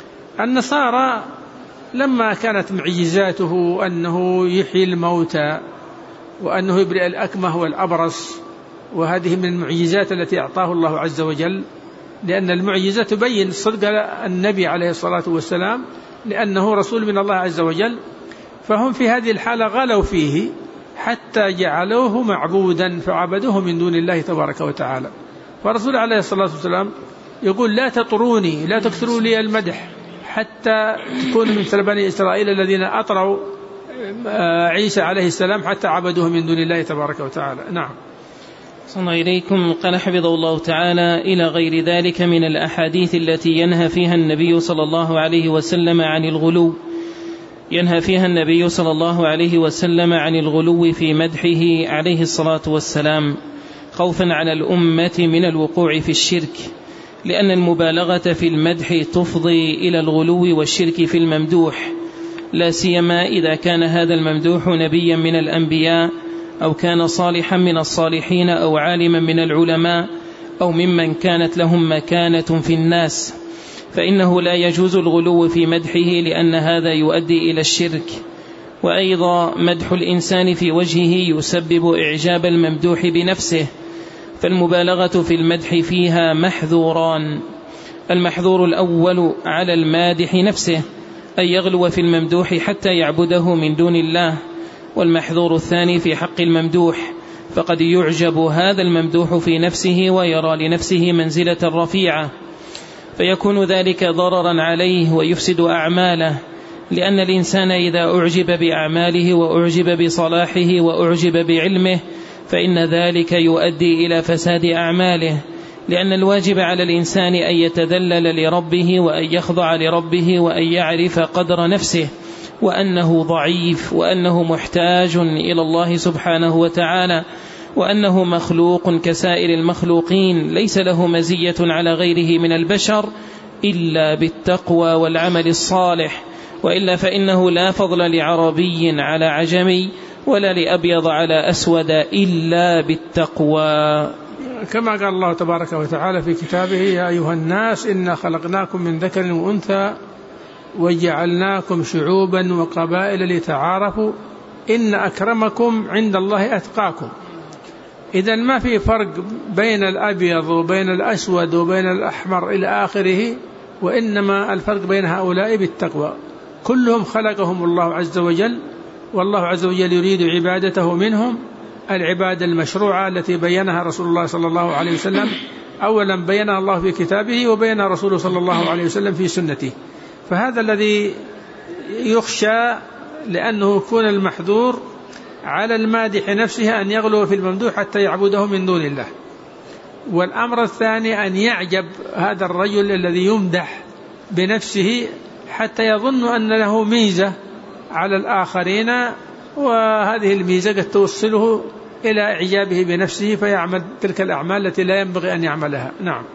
النصارى لما كانت معجزاته أنه يحيي الموتى وأنه يبرئ الأكمه والأبرص، وهذه من المعجزات التي أعطاه الله عز وجل، لأن المعجزة تبين صدق النبي عليه الصلاة والسلام لأنه رسول من الله عز وجل، فهم في هذه الحالة غلوا فيه حتى جعلوه معبودا فعبدوه من دون الله تبارك وتعالى. فرسول عليه الصلاة والسلام يقول لا تطروني، لا تكثروا لي المدح حتى تكونوا مثل بني إسرائيل الذين أطروا عيسى عليه السلام حتى عبدوه من دون الله تبارك وتعالى. نعم. صلى الله إليكم. قال حفظه الله تعالى: إلى غير ذلك من الأحاديث التي ينهى فيها النبي صلى الله عليه وسلم عن الغلو، ينهى فيها النبي صلى الله عليه وسلم عن الغلو في مدحه عليه الصلاة والسلام، خوفا على الأمة من الوقوع في الشرك، لأن المبالغة في المدح تفضي إلى الغلو والشرك في الممدوح، لا سيما إذا كان هذا الممدوح نبيا من الأنبياء، أو كان صالحا من الصالحين، أو عالما من العلماء، أو ممن كانت لهم مكانة في الناس، فإنه لا يجوز الغلو في مدحه لأن هذا يؤدي إلى الشرك. وأيضا مدح الإنسان في وجهه يسبب إعجاب الممدوح بنفسه، فالمبالغة في المدح فيها محذوران: المحذور الأول على المادح نفسه أن يغلو في الممدوح حتى يعبده من دون الله، والمحذور الثاني في حق الممدوح، فقد يعجب هذا الممدوح في نفسه ويرى لنفسه منزلة رفيعة، فيكون ذلك ضررا عليه ويفسد أعماله، لأن الإنسان إذا أعجب بأعماله وأعجب بصلاحه وأعجب بعلمه فإن ذلك يؤدي إلى فساد أعماله، لأن الواجب على الإنسان أن يتذلل لربه وأن يخضع لربه وأن يعرف قدر نفسه وأنه ضعيف وأنه محتاج إلى الله سبحانه وتعالى، وأنه مخلوق كسائر المخلوقين ليس له مزية على غيره من البشر إلا بالتقوى والعمل الصالح، وإلا فإنه لا فضل لعربي على عجمي ولا لأبيض على أسود إلا بالتقوى. كما قال الله تبارك وتعالى في كتابه: يا أيها الناس إنا خلقناكم من ذكر وأنثى وجعلناكم شعوبا وقبائل لتعارفوا إن أكرمكم عند الله أتقاكم. إذن ما في فرق بين الأبيض وبين الأسود وبين الأحمر إلى آخره، وإنما الفرق بين هؤلاء بالتقوى. كلهم خلقهم الله عز وجل، والله عز وجل يريد عبادته منهم، العبادة المشروعة التي بينها رسول الله صلى الله عليه وسلم. أولا بينها الله في كتابه وبينها رسوله صلى الله عليه وسلم في سنته. فهذا الذي يخشى، لأنه يكون المحذور على المادح نفسه أن يغلو في الممدوح حتى يعبده من دون الله. والأمر الثاني أن يعجب هذا الرجل الذي يمدح بنفسه حتى يظن أن له ميزة على الآخرين، وهذه الميزة قد توصله إلى إعجابه بنفسه فيعمل تلك الأعمال التي لا ينبغي أن يعملها. نعم.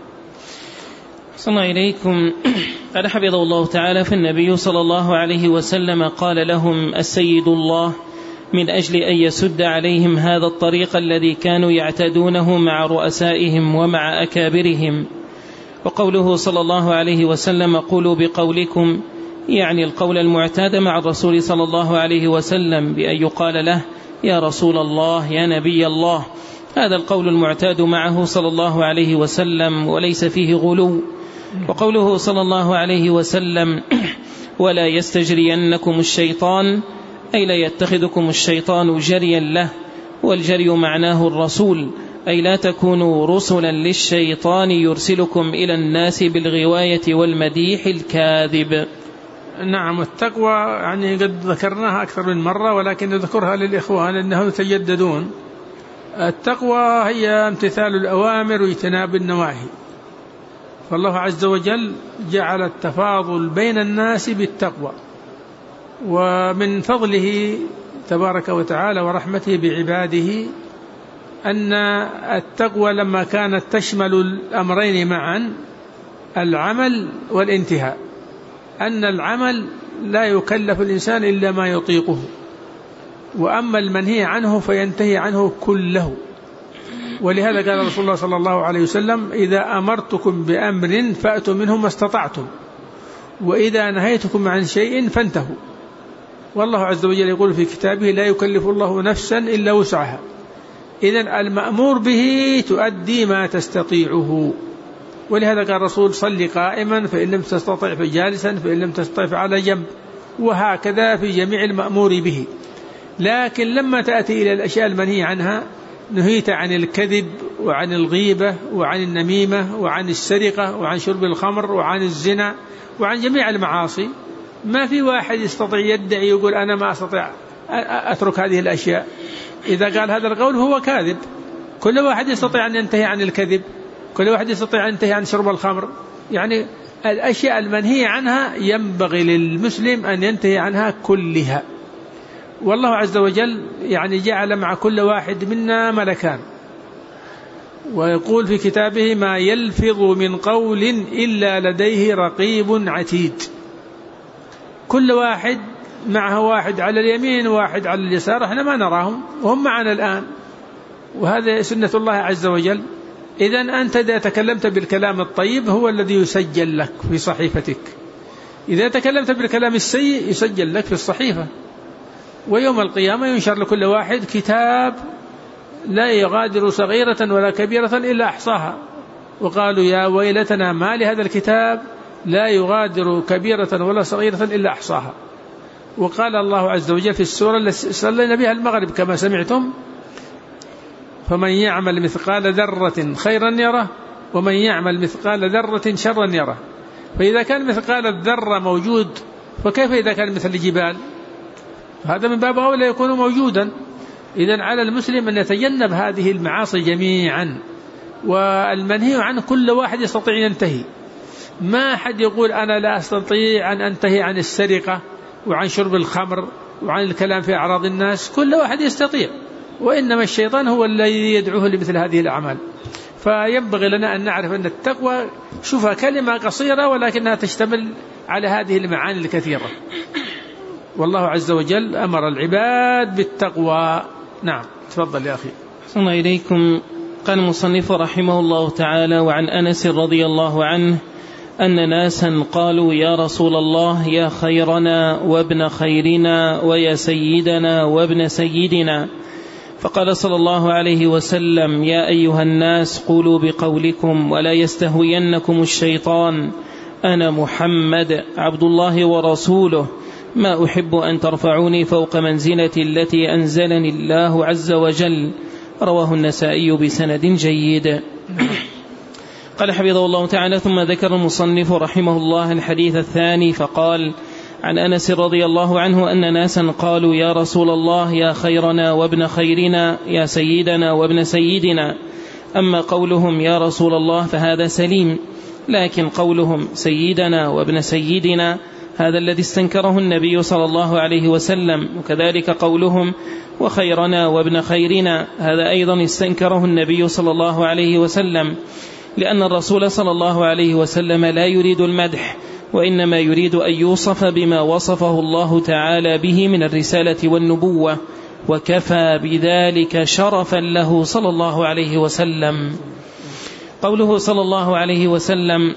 صلى الله إليكم. قال حفظه الله تعالى: في النبي صلى الله عليه وسلم قال لهم السيد الله من أجل أن يسد عليهم هذا الطريق الذي كانوا يعتدونه مع رؤسائهم ومع أكابرهم. وقوله صلى الله عليه وسلم: قولوا بقولكم، يعني القول المعتاد مع الرسول صلى الله عليه وسلم بأن يقال له يا رسول الله يا نبي الله، هذا القول المعتاد معه صلى الله عليه وسلم وليس فيه غلو. وقوله صلى الله عليه وسلم: ولا يستجرينكم الشيطان، أي لا يتخذكم الشيطان جريا له، والجري معناه الرسول، أي لا تكونوا رسلا للشيطان يرسلكم إلى الناس بالغواية والمديح الكاذب. نعم، التقوى يعني قد ذكرناها أكثر من مرة، ولكن نذكرها للإخوان أنهم يتجددون. التقوى هي امتثال الأوامر واجتناب النواهي، فالله عز وجل جعل التفاضل بين الناس بالتقوى، ومن فضله تبارك وتعالى ورحمته بعباده أن التقوى لما كانت تشمل الأمرين معا، العمل والانتهاء، أن العمل لا يكلف الإنسان إلا ما يطيقه، وأما المنهي عنه فينتهي عنه كله. ولهذا قال رسول الله صلى الله عليه وسلم: إذا أمرتكم بأمر فأتوا منه ما استطعتم، وإذا نهيتكم عن شيء فانتهوا. والله عز وجل يقول في كتابه: لا يكلف الله نفسا إلا وسعها. إذن المأمور به تؤدي ما تستطيعه. ولهذا قال الرسول: صل قائما، فإن لم تستطع فجالسا، فإن لم تستطع فعلى جنب، وهكذا في جميع المأمور به. لكن لما تأتي إلى الأشياء المنهي عنها، نهيت عن الكذب وعن الغيبة وعن النميمة وعن السرقة وعن شرب الخمر وعن الزنا وعن جميع المعاصي. ما في واحد يستطيع يدعي يقول أنا ما أستطيع أترك هذه الأشياء. إذا قال هذا القول هو كاذب. كل واحد يستطيع أن ينتهي عن الكذب، كل واحد يستطيع أن ينتهي عن شرب الخمر. يعني الأشياء المنهية عنها ينبغي للمسلم أن ينتهي عنها كلها. والله عز وجل يعني جعل مع كل واحد منا ملكان، ويقول في كتابه: ما يلفظ من قول إلا لديه رقيب عتيد. كل واحد معه واحد على اليمين وواحد على اليسار، احنا ما نراهم وهم معنا الآن، وهذا سنة الله عز وجل. إذن أنت إذا تكلمت بالكلام الطيب هو الذي يسجل لك في صحيفتك، إذا تكلمت بالكلام السيء يسجل لك في الصحيفة، ويوم القيامة ينشر لكل واحد كتاب لا يغادر صغيرة ولا كبيرة إلا أحصاها. وقالوا: يا ويلتنا ما لهذا الكتاب لا يغادر كبيرة ولا صغيرة إلا أحصاها. وقال الله عز وجل في السورة التي صلينا بها المغرب كما سمعتم: فمن يعمل مثقال ذرة خيرا يره ومن يعمل مثقال ذرة شرا يره. فإذا كان مثقال الذرة موجود، فكيف إذا كان مثل الجبال؟ هذا من باب أولى يكون موجودا. إذن على المسلم أن يتجنب هذه المعاصي جميعا، والمنهي عنه كل واحد يستطيع ينتهي. ما أحد يقول أنا لا أستطيع أن أنتهي عن السرقة وعن شرب الخمر وعن الكلام في أعراض الناس، كل واحد يستطيع، وإنما الشيطان هو الذي يدعوه لمثل هذه الأعمال. فينبغي لنا أن نعرف أن التقوى شوفها كلمة قصيرة ولكنها تشتمل على هذه المعاني الكثيرة. والله عز وجل أمر العباد بالتقوى. نعم، تفضل يا أخي. أحسن إليكم. قال المصنف رحمه الله تعالى: وعن أنس رضي الله عنه أن ناسا قالوا: يا رسول الله، يا خيرنا وابن خيرنا ويا سيدنا وابن سيدنا. فقال صلى الله عليه وسلم: يا أيها الناس، قولوا بقولكم ولا يستهوينكم الشيطان، أنا محمد عبد الله ورسوله، ما أحب أن ترفعوني فوق منزلتي التي أنزلني الله عز وجل. رواه النسائي بسند جيد. قال حفظه الله تعالى: ثم ذكر المصنف رحمه الله الحديث الثاني فقال: عن أنس رضي الله عنه أن ناسا قالوا: يا رسول الله، يا خيرنا وابن خيرنا، يا سيدنا وابن سيدنا. أما قولهم يا رسول الله فهذا سليم، لكن قولهم سيدنا وابن سيدنا هذا الذي استنكره النبي صلى الله عليه وسلم، وكذلك قولهم وخيرنا وابن خيرنا هذا أيضا استنكره النبي صلى الله عليه وسلم، لأن الرسول صلى الله عليه وسلم لا يريد المدح، وإنما يريد أن يوصف بما وصفه الله تعالى به من الرسالة والنبوة، وكفى بذلك شرفا له صلى الله عليه وسلم. قوله صلى الله عليه وسلم: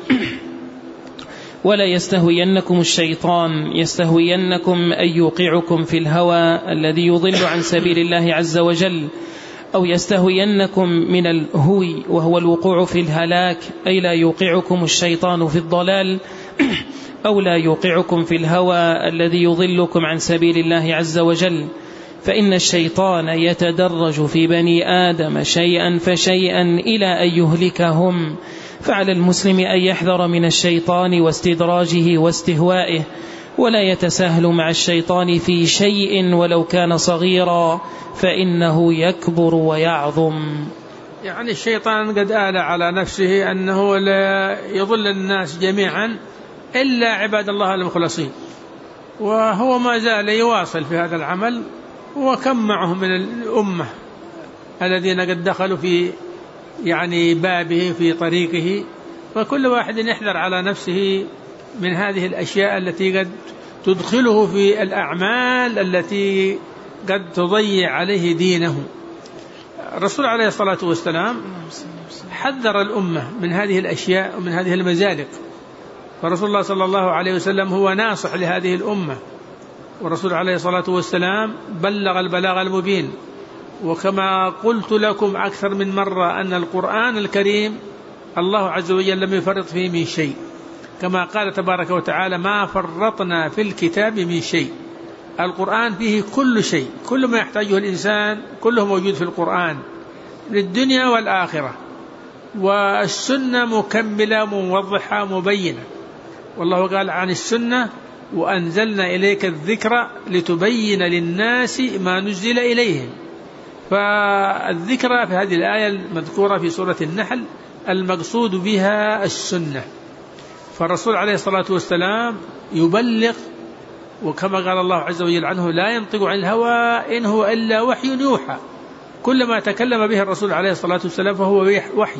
ولا يستهوينكم الشيطان، يستهوينكم أن يوقعكم في الهوى الذي يضل عن سبيل الله عز وجل، أو يستهوينكم من الهوي وهو الوقوع في الهلاك، أي لا يوقعكم الشيطان في الضلال، أو لا يوقعكم في الهوى الذي يضلكم عن سبيل الله عز وجل. فإن الشيطان يتدرج في بني آدم شيئا فشيئا إلى أن يهلكهم، فعلى المسلم أن يحذر من الشيطان واستدراجه واستهوائه، ولا يتساهل مع الشيطان في شيء ولو كان صغيرا، فإنه يكبر ويعظم. يعني الشيطان قد آل على نفسه أنه لا يضل الناس جميعا إلا عباد الله المخلصين، وهو ما زال يواصل في هذا العمل، وكم معه من الأمة الذين قد دخلوا في يعني بابه في طريقه، فكل واحد يحذر على نفسه من هذه الأشياء التي قد تدخله في الأعمال التي قد تضيع عليه دينه. الرسول عليه الصلاة والسلام حذر الأمة من هذه الأشياء ومن هذه المزالق، فرسول الله صلى الله عليه وسلم هو ناصح لهذه الأمة، والرسول عليه الصلاة والسلام بلغ البلاغ المبين. وكما قلت لكم أكثر من مرة أن القرآن الكريم الله عز وجل لم يفرط فيه من شيء، كما قال تبارك وتعالى: ما فرطنا في الكتاب من شيء. القرآن فيه كل شيء، كل ما يحتاجه الإنسان كله موجود في القرآن للدنيا والآخرة، والسنة مكملة موضحة مبينة. والله قال عن السنة: وأنزلنا إليك الذكر لتبين للناس ما نزل إليهم. فالذكر في هذه الآية المذكورة في سورة النحل المقصود بها السنة. فالرسول عليه الصلاة والسلام يبلغ، وكما قال الله عز وجل عنه: لا ينطق عن الهوى إن هو إلا وحي يوحى. كل ما تكلم به الرسول عليه الصلاة والسلام فهو وحي.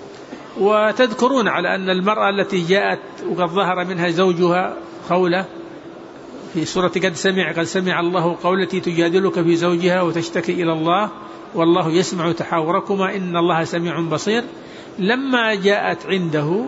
وتذكرون على أن المرأة التي جاءت وقد ظهر منها زوجها خولة في سورة قد سمع الله قولتي تجادلك في زوجها وتشتكي إلى الله والله يسمع تحاوركما إن الله سميع بصير، لما جاءت عنده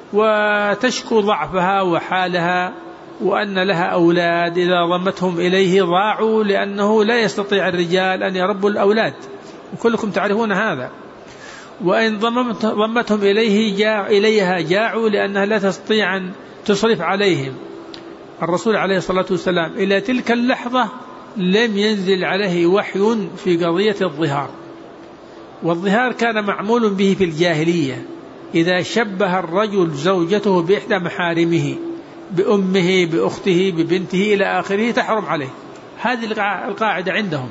وتشكو ضعفها وحالها وأن لها أولاد إذا ضمتهم إليه ضاعوا، لأنه لا يستطيع الرجال أن يربوا الأولاد، وكلكم تعرفون هذا. وإن ضمتهم إليها جاعوا لأنها لا تستطيع أن تصرف عليهم. الرسول عليه الصلاة والسلام إلى تلك اللحظة لم ينزل عليه وحي في قضية الظهار، والظهار كان معمول به في الجاهلية، إذا شبه الرجل زوجته بإحدى محارمه، بأمه بأخته ببنته إلى آخره، تحرم عليه. هذه القاعدة عندهم.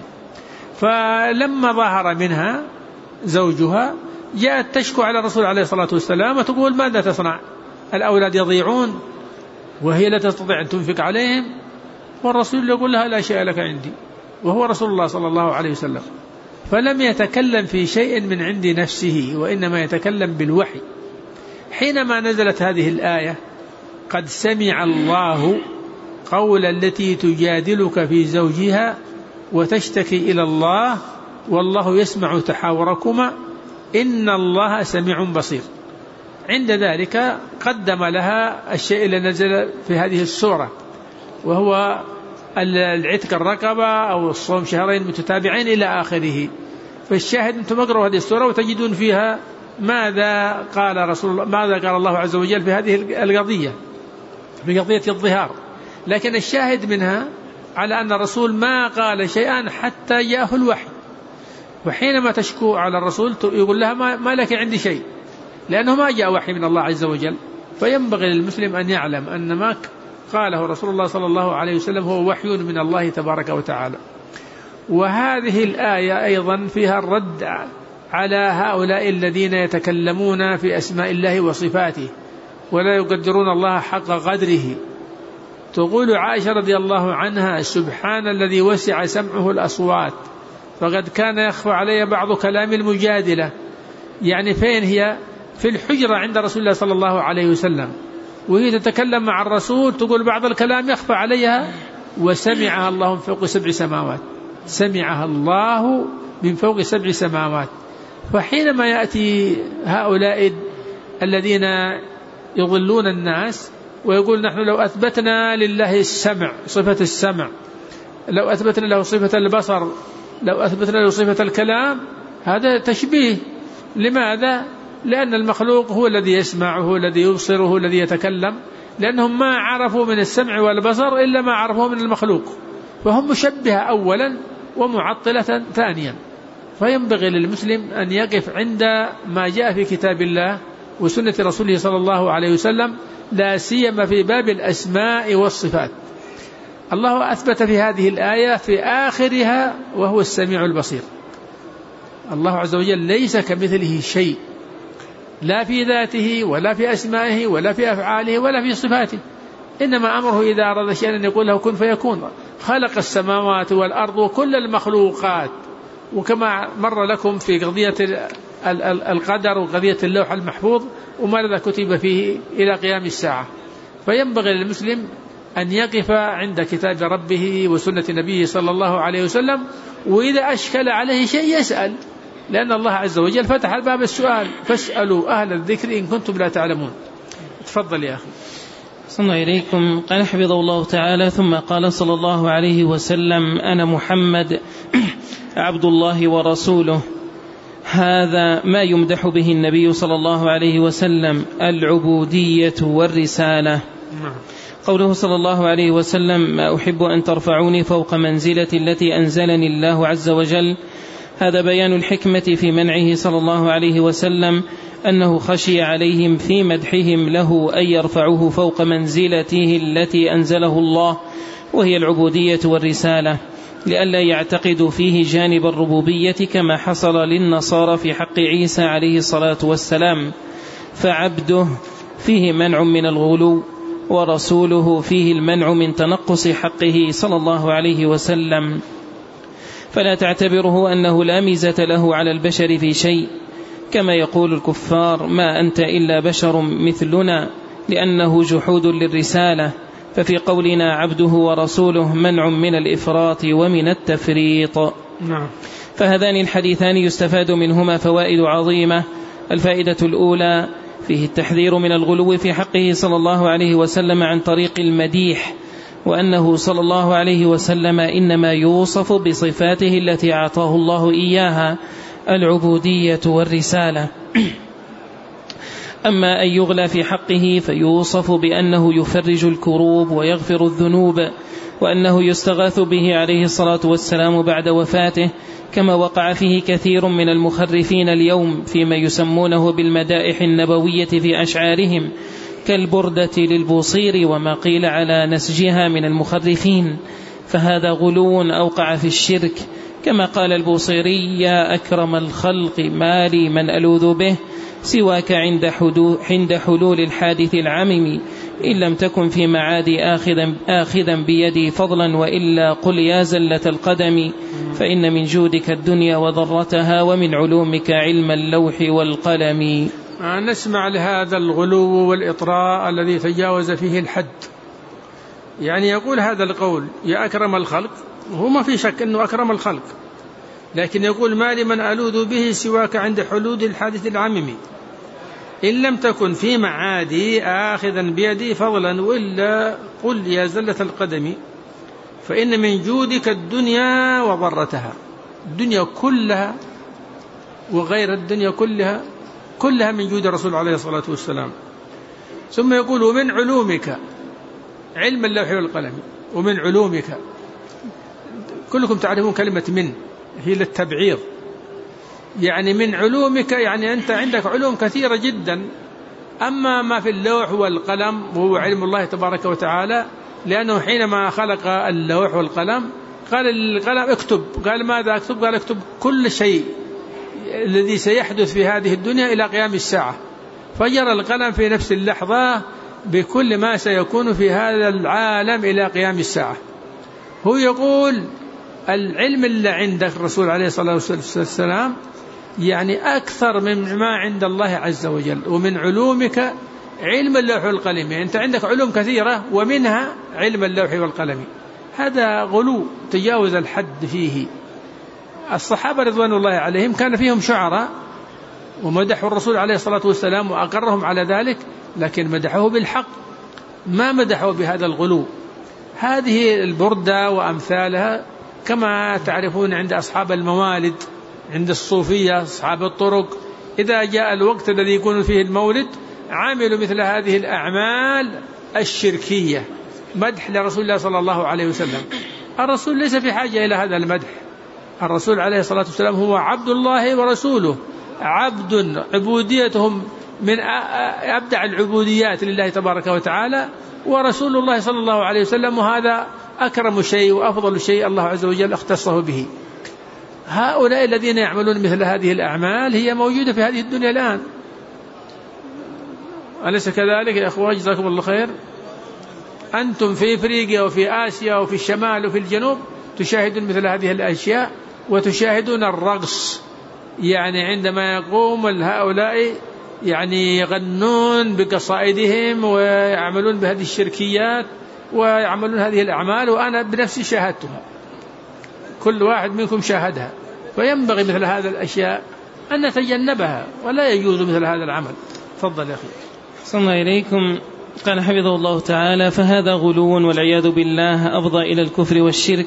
فلما ظهر منها زوجها جاءت تشكو على الرسول عليه الصلاة والسلام وتقول: ماذا تصنع؟ الأولاد يضيعون وهي لا تستطيع أن تنفق عليهم. والرسول يقول لها: لا شيء لك عندي، وهو رسول الله صلى الله عليه وسلم. فلم يتكلم في شيء من عند نفسه، وإنما يتكلم بالوحي. حينما نزلت هذه الآية: قد سمع الله قول التي تجادلك في زوجها وتشتكي إلى الله والله يسمع تحاوركما إن الله سميع بصير، عند ذلك قدم لها الشيء الذي نزل في هذه السورة، وهو العتق الرقبة أو الصوم شهرين متتابعين إلى آخره. فالشاهد أنتم اقرأوا هذه السورة وتجدون فيها ماذا قال الله عز وجل في هذه القضية، في قضية الظهار. لكن الشاهد منها على أن الرسول ما قال شيئا حتى جاءه الوحي. وحينما تشكو على الرسول يقول لها: ما لك عندي شيء، لأنه ما جاء وحي من الله عز وجل. فينبغي للمسلم أن يعلم أن ما قاله رسول الله صلى الله عليه وسلم هو وحي من الله تبارك وتعالى. وهذه الآية أيضا فيها الرد على هؤلاء الذين يتكلمون في أسماء الله وصفاته ولا يقدرون الله حق قدره. تقول عائشة رضي الله عنها: سبحان الذي وسع سمعه الأصوات فقد كان يخفى علي بعض كلام المجادلة. يعني فين هي؟ في الحجرة عند رسول الله صلى الله عليه وسلم، وهي تتكلم مع الرسول تقول بعض الكلام يخفى عليها، وسمعها الله من فوق 7 سماوات، سمعها الله من فوق 7 سماوات. فحينما يأتي هؤلاء الذين يضلون الناس ويقول: نحن لو أثبتنا لله السمع، صفة السمع، لو أثبتنا له صفة البصر، لو أثبتنا له صفة الكلام، هذا تشبيه. لماذا؟ لأن المخلوق هو الذي يسمع، هو الذي يبصر، هو الذي يتكلم، لأنهم ما عرفوا من السمع والبصر إلا ما عرفوه من المخلوق، فهم مشبهة أولا، ومعطلة ثانيا. فينبغي للمسلم أن يقف عند ما جاء في كتاب الله وسنة رسوله صلى الله عليه وسلم، لا سيما في باب الأسماء والصفات. الله أثبت في هذه الآية في آخرها وهو السميع البصير. الله عز وجل ليس كمثله شيء، لا في ذاته ولا في أسمائه ولا في أفعاله ولا في صفاته، إنما أمره إذا أراد شيئا أن يقول له كن فيكون. خلق السماوات والأرض وكل المخلوقات. وكما مر لكم في قضية القدر وقضية اللوح المحفوظ وماذا كتب فيه إلى قيام الساعة. فينبغي للمسلم أن يقف عند كتاب ربه وسنة نبيه صلى الله عليه وسلم، وإذا أشكل عليه شيء يسأل، لأن الله عز وجل فتح باب السؤال: فاسألوا أهل الذكر إن كنتم لا تعلمون. تفضل يا أخي. صلى إليكم. قال حفظه الله تعالى: ثم قال صلى الله عليه وسلم: أنا محمد عبد الله ورسوله. هذا ما يمدح به النبي صلى الله عليه وسلم: العبودية والرسالة. قوله صلى الله عليه وسلم: ما أحب أن ترفعوني فوق منزلة التي أنزلني الله عز وجل. هذا بيان الحكمة في منعه صلى الله عليه وسلم، أنه خشي عليهم في مدحهم له أن يرفعوه فوق منزلته التي أنزله الله، وهي العبودية والرسالة، لئلا يعتقدوا فيه جانب الربوبية كما حصل للنصارى في حق عيسى عليه الصلاة والسلام. فعبده فيه منع من الغلو، ورسوله فيه المنع من تنقص حقه صلى الله عليه وسلم. فلا تعتبره أنه لا ميزة له على البشر في شيء، كما يقول الكفار: ما أنت إلا بشر مثلنا، لأنه جحود للرسالة. ففي قولنا عبده ورسوله منع من الإفراط ومن التفريط. فهذان الحديثان يستفاد منهما فوائد عظيمة. الفائدة الأولى: فيه التحذير من الغلو في حقه صلى الله عليه وسلم عن طريق المديح، وأنه صلى الله عليه وسلم إنما يوصف بصفاته التي أعطاه الله إياها: العبودية والرسالة. أما أن يغلى في حقه فيوصف بأنه يفرج الكروب ويغفر الذنوب، وأنه يستغاث به عليه الصلاة والسلام بعد وفاته، كما وقع فيه كثير من المخرفين اليوم فيما يسمونه بالمدائح النبوية في أشعارهم، كالبردة للبوصير وما قيل على نسجها من المخرفين. فهذا غلو أوقع في الشرك، كما قال البوصيري: يا أكرم الخلق ما لي من ألوذ به سواك عند حلول الحادث العمم، إن لم تكن في معادي آخذا بيدي فضلا، وإلا قل يا زلة القدم، فإن من جودك الدنيا وضرتها، ومن علومك علم اللوح والقلم. نسمع لهذا الغلو والإطراء الذي تجاوز فيه الحد. يعني يقول هذا القول: يا أكرم الخلق، وهو ما في شك أنه أكرم الخلق، لكن يقول: ما لمن ألوذ به سواك عند حلول الحادث العمم، إن لم تكن في معادي آخذا بيدي فضلا، وإلا قل يا زلة القدم، فإن من جودك الدنيا وضرتها. الدنيا كلها وغير الدنيا كلها من جود الرسول عليه الصلاة والسلام. ثم يقول: ومن علومك علم اللوح والقلم. ومن علومك، كلكم تعرفون كلمة من هي للتبعير، يعني من علومك يعني أنت عندك علوم كثيرة جدا. أما ما في اللوح والقلم وهو علم الله تبارك وتعالى، لأنه حينما خلق اللوح والقلم قال القلم اكتب، قال ماذا اكتب؟ قال اكتب كل شيء الذي سيحدث في هذه الدنيا إلى قيام الساعة. فجر القلم في نفس اللحظة بكل ما سيكون في هذا العالم إلى قيام الساعة. هو يقول العلم اللي عندك الرسول عليه الصلاة والسلام يعني أكثر من ما عند الله عز وجل. ومن علومك علم اللوح والقلم، يعني أنت عندك علوم كثيرة ومنها علم اللوح والقلم. هذا غلو تجاوز الحد فيه. الصحابة رضوان الله عليهم كان فيهم شعراء ومدحوا الرسول عليه الصلاة والسلام وأقرهم على ذلك، لكن مدحوه بالحق، ما مدحوه بهذا الغلو. هذه البردة وأمثالها كما تعرفون عند أصحاب الموالد، عند الصوفية أصحاب الطرق، إذا جاء الوقت الذي يكون فيه المولد عملوا مثل هذه الأعمال الشركية، مدح لرسول الله صلى الله عليه وسلم. الرسول ليس في حاجة إلى هذا المدح، الرسول عليه الصلاة والسلام هو عبد الله ورسوله، عبد عبوديتهم من أبدع العبوديات لله تبارك وتعالى، ورسول الله صلى الله عليه وسلم، وهذا أكرم شيء وأفضل شيء الله عز وجل اختصه به. هؤلاء الذين يعملون مثل هذه الأعمال هي موجودة في هذه الدنيا الآن، أليس كذلك يا أخوة؟ جزاكم الله خير. أنتم في إفريقيا وفي آسيا وفي الشمال وفي الجنوب تشاهدون مثل هذه الأشياء، وتشاهدون الرقص، يعني عندما يقوم هؤلاء يعني يغنون بقصائدهم ويعملون بهذه الشركيات ويعملون هذه الأعمال، وأنا بنفسي شاهدتها، كل واحد منكم شاهدها. فينبغي مثل هذه الأشياء أن نتجنبها، ولا يجوز مثل هذا العمل. تفضل يا أخي. صلى إليكم. قال حفظه الله تعالى: فهذا غلو والعياذ بالله أفضى إلى الكفر والشرك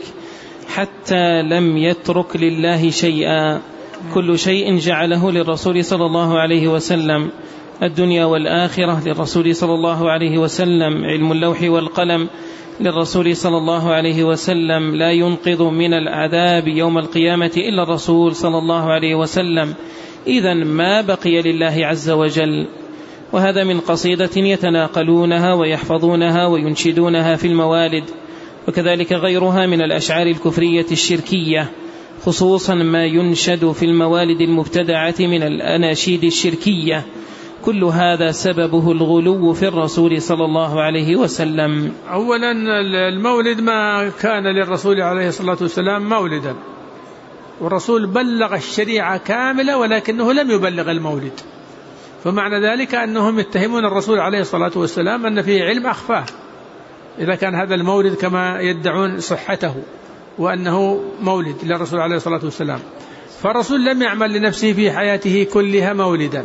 حتى لم يترك لله شيئا، كل شيء جعله للرسول صلى الله عليه وسلم، الدنيا والآخرة للرسول صلى الله عليه وسلم، علم اللوح والقلم للرسول صلى الله عليه وسلم، لا ينقذ من العذاب يوم القيامة إلا الرسول صلى الله عليه وسلم، إذن ما بقي لله عز وجل. وهذا من قصيدة يتناقلونها ويحفظونها وينشدونها في الموالد، وكذلك غيرها من الأشعار الكفرية الشركية، خصوصا ما ينشد في الموالد المبتدعة من الأناشيد الشركية، كل هذا سببه الغلو في الرسول صلى الله عليه وسلم. أولا المولد ما كان للرسول عليه الصلاة والسلام مولدا، والرسول بلغ الشريعة كاملة ولكنه لم يبلغ المولد، فمعنى ذلك أنهم يتهمون الرسول عليه الصلاة والسلام أن فيه علم أخفاه، إذا كان هذا المولد كما يدعون صحته وأنه مولد للرسول عليه الصلاة والسلام. فالرسول لم يعمل لنفسه في حياته كلها مولدا.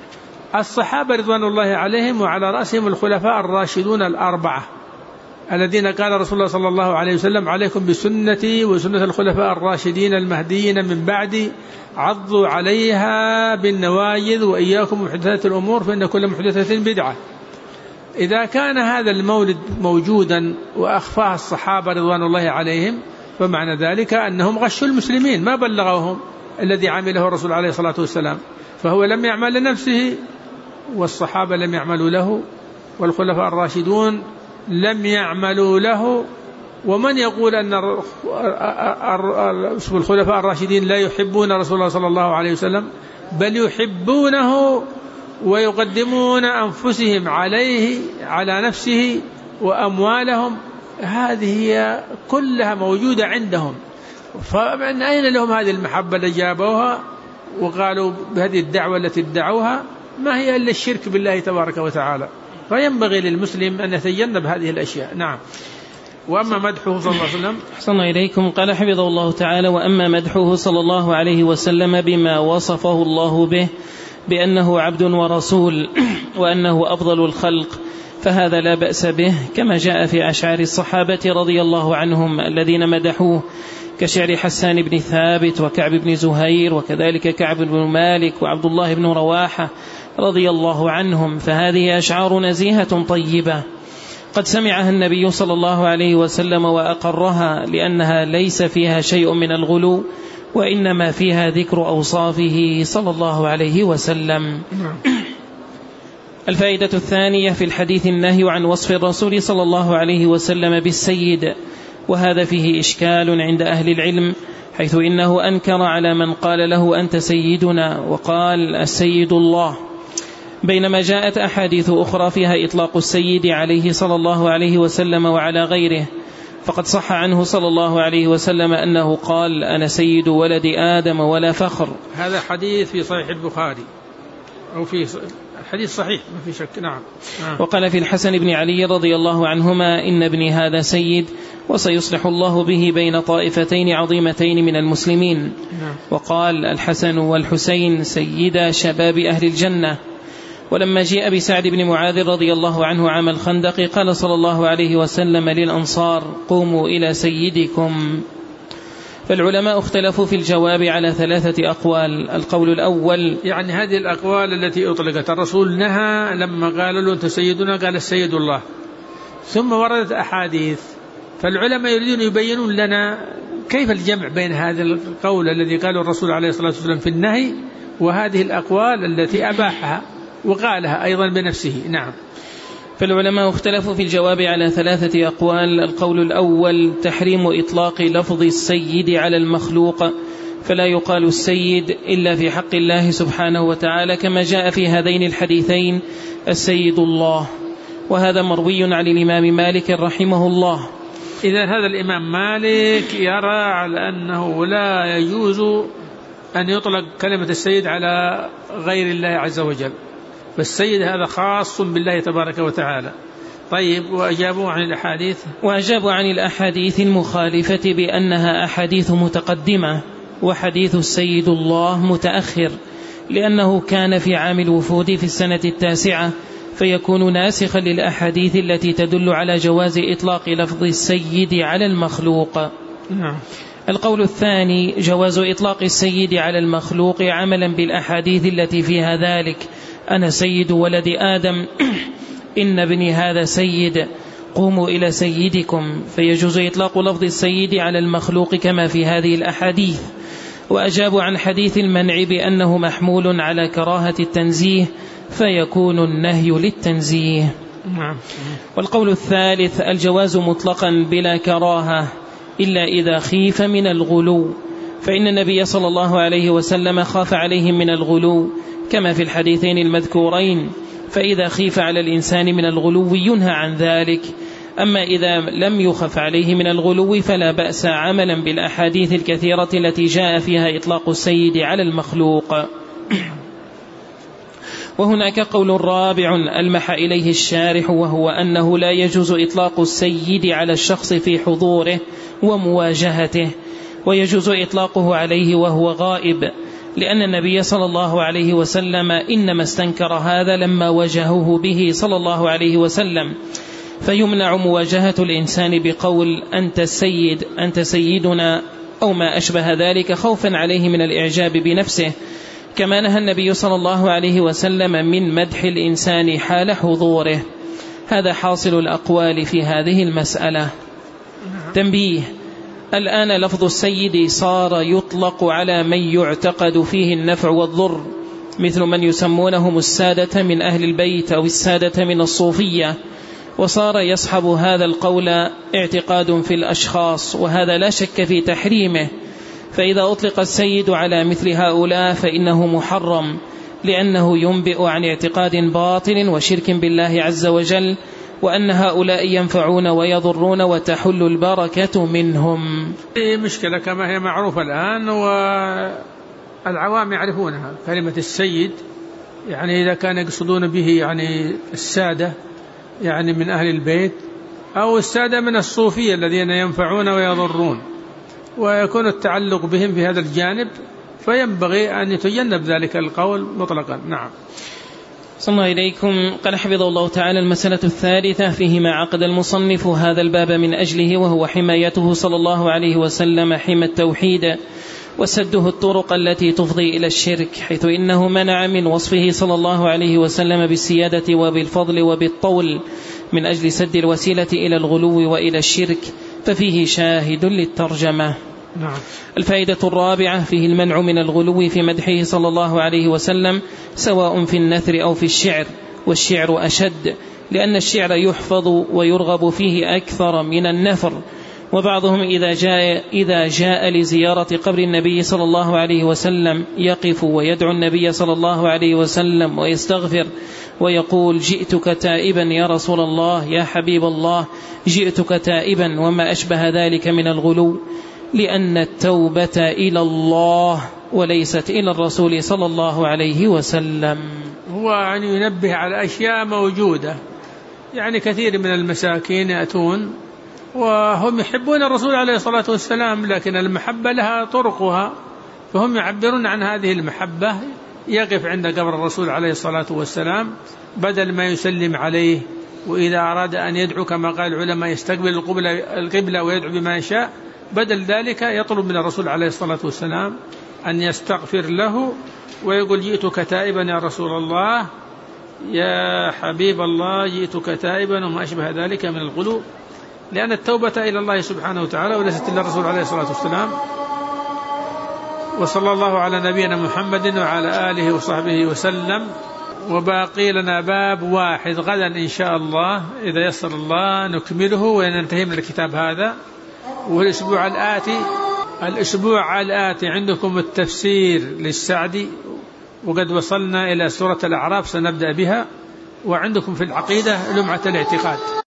الصحابة رضوان الله عليهم وعلى رأسهم الخلفاء الراشدون الأربعة الذين قال رسول الله صلى الله عليه وسلم: عليكم بسنتي وسنة الخلفاء الراشدين المهديين من بعدي، عضوا عليها بالنواجذ، وإياكم محدثات الأمور فإن كل محدثة بدعة. إذا كان هذا المولد موجودا وأخفاه الصحابة رضوان الله عليهم، فمعنى ذلك أنهم غشوا المسلمين، ما بلغوهم الذي عمله الرسول عليه الصلاة والسلام. فهو لم يعمل لنفسه، والصحابة لم يعملوا له، والخلفاء الراشدون لم يعملوا له. ومن يقول أن الخلفاء الراشدين لا يحبون رسول الله صلى الله عليه وسلم، بل يحبونه ويقدمون أنفسهم عليه على نفسه وأموالهم، هذه هي كلها موجودة عندهم. فمن أين لهم هذه المحبة اللي جابوها وقالوا بهذه الدعوة التي ادعوها؟ ما هي إلا الشرك بالله تبارك وتعالى. فينبغي للمسلم أن يتجنب هذه الأشياء. نعم. وأما مدحه صلى الله عليه وسلم. أحسن إليكم. قال حفظه الله تعالى: وأما مدحه صلى الله عليه وسلم بما وصفه الله به بأنه عبد ورسول وأنه أفضل الخلق، فهذا لا بأس به، كما جاء في أشعار الصحابة رضي الله عنهم الذين مدحوه، كشعر حسان بن ثابت وكعب بن زهير، وكذلك كعب بن مالك وعبد الله بن رواحة رضي الله عنهم. فهذه أشعار نزيهة طيبة قد سمعها النبي صلى الله عليه وسلم وأقرها، لأنها ليس فيها شيء من الغلو، وإنما فيها ذكر أوصافه صلى الله عليه وسلم. الفائدة الثانية في الحديث النهي عن وصف الرسول صلى الله عليه وسلم بالسيد، وهذا فيه إشكال عند أهل العلم، حيث إنه أنكر على من قال له أنت سيدنا وقال السيد الله، بينما جاءت أحاديث أخرى فيها إطلاق السيد عليه صلى الله عليه وسلم وعلى غيره. فقد صح عنه صلى الله عليه وسلم أنه قال أنا سيد ولد آدم ولا فخر. هذا حديث في صحيح البخاري، أو في الحديث صحيح ما في شك. نعم. وقال في الحسن بن علي رضي الله عنهما إن ابني هذا سيد وسيصلح الله به بين طائفتين عظيمتين من المسلمين. وقال الحسن والحسين سيدا شباب أهل الجنة. ولما جاء بسعد بن معاذ رضي الله عنه عام الخندق قال صلى الله عليه وسلم للأنصار قوموا إلى سيدكم. فالعلماء اختلفوا في الجواب على 3 أقوال. القول الأول، يعني هذه الأقوال التي أطلقت، الرسول نهى لما قالوا له أنت سيدنا قال السيد الله، ثم وردت أحاديث، فالعلماء يريدون يبينون لنا كيف الجمع بين هذا القول الذي قاله الرسول عليه الصلاة والسلام في النهي وهذه الأقوال التي أباحها وقالها أيضا بنفسه؟ نعم. فالعلماء اختلفوا في الجواب على 3 أقوال. القول الأول تحريم إطلاق لفظ السيد على المخلوق، فلا يقال السيد إلا في حق الله سبحانه وتعالى كما جاء في هذين الحديثين السيد الله، وهذا مروي عن الإمام مالك رحمه الله. إذا هذا الإمام مالك يرى على أنه لا يجوز أن يطلق كلمة السيد على غير الله عز وجل، فالسيد هذا خاص بالله تبارك وتعالى. طيب، وأجابوا عن الأحاديث؟ وأجابوا عن الأحاديث المخالفة بأنها أحاديث متقدمة، وحديث السيد الله متأخر، لأنه كان في عام الوفود في السنة 9، فيكون ناسخا للأحاديث التي تدل على جواز إطلاق لفظ السيد على المخلوق. القول الثاني جواز إطلاق السيد على المخلوق عملا بالأحاديث التي فيها ذلك: أنا سيد ولد آدم، إن ابني هذا سيد، قوموا إلى سيدكم، فيجوز إطلاق لفظ السيد على المخلوق كما في هذه الأحاديث. وأجابوا عن حديث المنع بأنه محمول على كراهة التنزيه، فيكون النهي للتنزيه. والقول الثالث الجواز مطلقا بلا كراهة إلا إذا خيف من الغلو، فإن النبي صلى الله عليه وسلم خاف عليهم من الغلو كما في الحديثين المذكورين، فإذا خيف على الإنسان من الغلو ينهى عن ذلك. أما إذا لم يخف عليه من الغلو فلا بأس عملا بالأحاديث الكثيرة التي جاء فيها إطلاق السيد على المخلوق. وهناك قول رابع ألمح إليه الشارح، وهو أنه لا يجوز إطلاق السيد على الشخص في حضوره ومواجهته، ويجوز إطلاقه عليه وهو غائب، لأن النبي صلى الله عليه وسلم إنما استنكر هذا لما واجهه به صلى الله عليه وسلم، فيمنع مواجهة الإنسان بقول أنت السيد، أنت سيدنا، أو ما أشبه ذلك، خوفا عليه من الإعجاب بنفسه، كما نهى النبي صلى الله عليه وسلم من مدح الإنسان حال حضوره. هذا حاصل الأقوال في هذه المسألة. تنبيه: الآن لفظ السيد صار يطلق على من يعتقد فيه النفع والضر، مثل من يسمونهم السادة من أهل البيت أو السادة من الصوفية، وصار يصحب هذا القول اعتقاد في الأشخاص، وهذا لا شك في تحريمه. فإذا أطلق السيد على مثل هؤلاء فإنه محرم، لأنه ينبئ عن اعتقاد باطل وشرك بالله عز وجل، وأن هؤلاء ينفعون ويضرون وتحل البركة منهم. مشكلة كما هي معروفة الآن والعوام يعرفونها، كلمة السيد يعني إذا كان يقصدون به يعني السادة يعني من أهل البيت، أو السادة من الصوفية الذين ينفعون ويضرون، ويكون التعلق بهم في هذا الجانب، فينبغي أن يتجنب ذلك القول مطلقا. نعم. صلى الله إليكم. قال حفظه الله تعالى: المسألة الثالثة فيه ما عقد المصنف هذا الباب من أجله، وهو حمايته صلى الله عليه وسلم حمى التوحيد، وسده الطرق التي تفضي إلى الشرك، حيث إنه منع من وصفه صلى الله عليه وسلم بالسيادة وبالفضل وبالطول من أجل سد الوسيلة إلى الغلو وإلى الشرك، ففيه شاهد للترجمة. نعم. الفائدة الرابعة فيه المنع من الغلو في مدحه صلى الله عليه وسلم، سواء في النثر أو في الشعر، والشعر أشد، لأن الشعر يحفظ ويرغب فيه أكثر من النثر. وبعضهم إذا جاء لزيارة قبر النبي صلى الله عليه وسلم يقف ويدعو النبي صلى الله عليه وسلم ويستغفر ويقول: جئتك تائبا يا رسول الله، يا حبيب الله، جئتك تائبا، وما أشبه ذلك من الغلو، لأن التوبة إلى الله وليست إلى الرسول صلى الله عليه وسلم. هو يعني ينبه على أشياء موجودة، يعني كثير من المساكين يأتون وهم يحبون الرسول عليه الصلاة والسلام، لكن المحبة لها طرقها، فهم يعبرون عن هذه المحبة. يقف عند قبر الرسول عليه الصلاة والسلام بدل ما يسلم عليه، وإذا أراد أن يدعو كما قال العلماء يستقبل القبلة ويدعو بما يشاء، بدل ذلك يطلب من الرسول عليه الصلاة والسلام أن يستغفر له ويقول: جئتك تائبا يا رسول الله، يا حبيب الله، جئتك تائبا، وما أشبه ذلك من الغلو. لأن التوبة إلى الله سبحانه وتعالى وليست إلا الرسول عليه الصلاة والسلام. وصلى الله على نبينا محمد وعلى آله وصحبه وسلم. وباقي لنا باب واحد غدا إن شاء الله إذا يسر الله نكمله وننتهي من الكتاب هذا. والأسبوع الآتي عندكم التفسير للسعدي، وقد وصلنا إلى سورة الأعراف سنبدأ بها، وعندكم في العقيدة لمعة الاعتقاد.